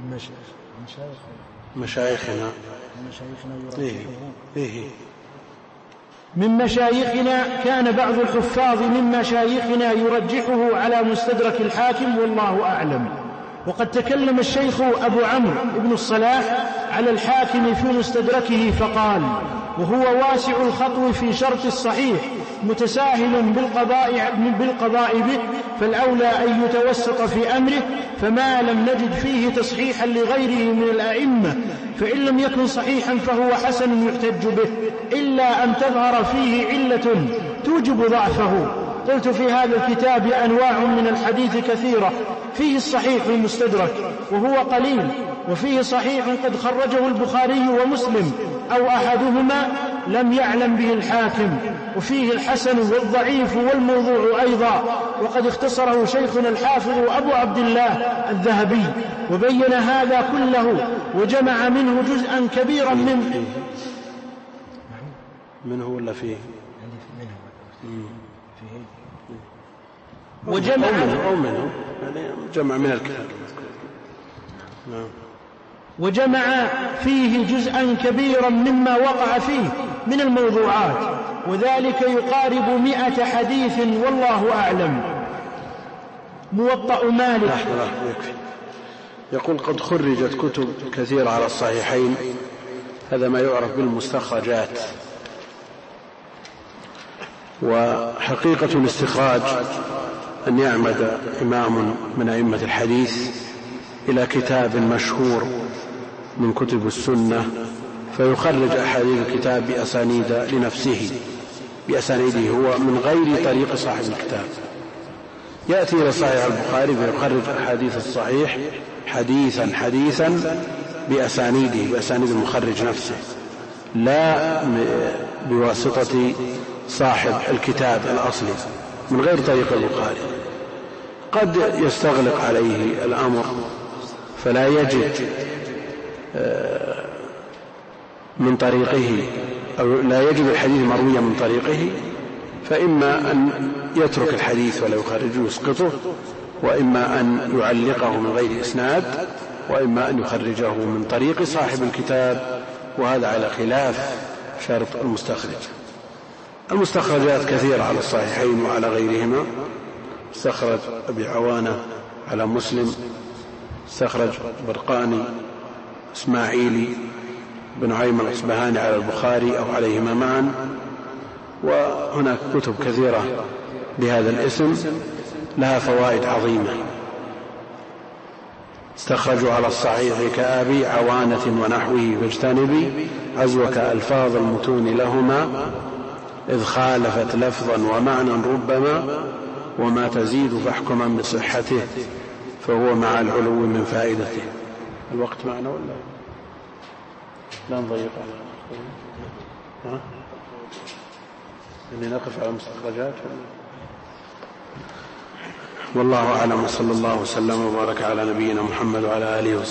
Speaker 3: مشايخنا إيه إيه
Speaker 4: من مشايخنا كان بعض الحفاظ من مشايخنا يرجحه على مستدرك الحاكم والله أعلم. وقد تكلم الشيخ أبو عمرو بن الصلاح على الحاكم في مستدركه فقال: وهو واسع الخطو في شرط الصحيح متساهل بالقضاء, بالقضاء به، فالأولى أن يتوسط في أمره، فما لم نجد فيه تصحيحا لغيره من الأئمة فإن لم يكن صحيحا فهو حسن يحتج به، إلا أن تظهر فيه علة توجب ضعفه. قلت في هذا الكتاب أنواع من الحديث كثيرة، فيه الصحيح المستدرك وهو قليل، وفيه صحيح قد خرجه البخاري ومسلم أو أحدهما لم يعلم به الحاكم، وفيه الحسن والضعيف والموضوع أيضا، وقد اختصره شيخنا الحافظ أبو عبد الله الذهبي وبين هذا كله وجمع منه جزءا كبيرا من
Speaker 3: منه ولا فيه
Speaker 4: وجمع
Speaker 3: أو منه يعني جمع من الكتاب نعم.
Speaker 4: وجمع فيه جزءا كبيرا مما وقع فيه من الموضوعات، وذلك يقارب مئة حديث والله أعلم. موطأ مالك.
Speaker 3: يقول: قد خرجت كتب كثيرة على الصحيحين، هذا ما يعرف بالمستخرجات. وحقيقة الاستخراج أن يعمد إمام من أئمة الحديث إلى كتاب مشهور من كتب السنة فيخرج أحاديث الكتاب بأسانيد لنفسه بأسانيده هو من غير طريق صاحب الكتاب. يأتي إلى صحيح البخاري فيخرج أحاديث الصحيح حديثا حديثا بأسانيده بأسانيد المخرج نفسه، لا بواسطة صاحب الكتاب الأصلي من غير طريق البخاري. قد يستغلق عليه الأمر فلا يجد من طريقه أو لا يجد الحديث مرويا من طريقه، فإما أن يترك الحديث ولا يخرجه يسقطه، وإما أن يعلقه من غير إسناد، وإما أن يخرجه من طريق صاحب الكتاب، وهذا على خلاف شرط المستخرج. المستخرجات كثيرة على الصحيحين وعلى غيرهما. استخرج أبي عوانة على مسلم، استخرج برقاني إسماعيلي بن عيم الأصبهاني على البخاري أو عليهما معا، وهناك كتب كثيرة بهذا الاسم لها فوائد عظيمة. استخرجوا على الصحيح كأبي عوانة ونحوه فاجتنبي عزوك ألفاظ المتون لهما، إذ خالفت لفظا ومعنى ربما، وما تزيد فاحكما بصحته فهو مع العلو من فائدته. الوقت معنا ولا لا نضيق على ها؟ إني نقف على مستخرجات. والله أعلم، صلى الله وسلم وبارك على نبينا محمد وعلى آله وسلم.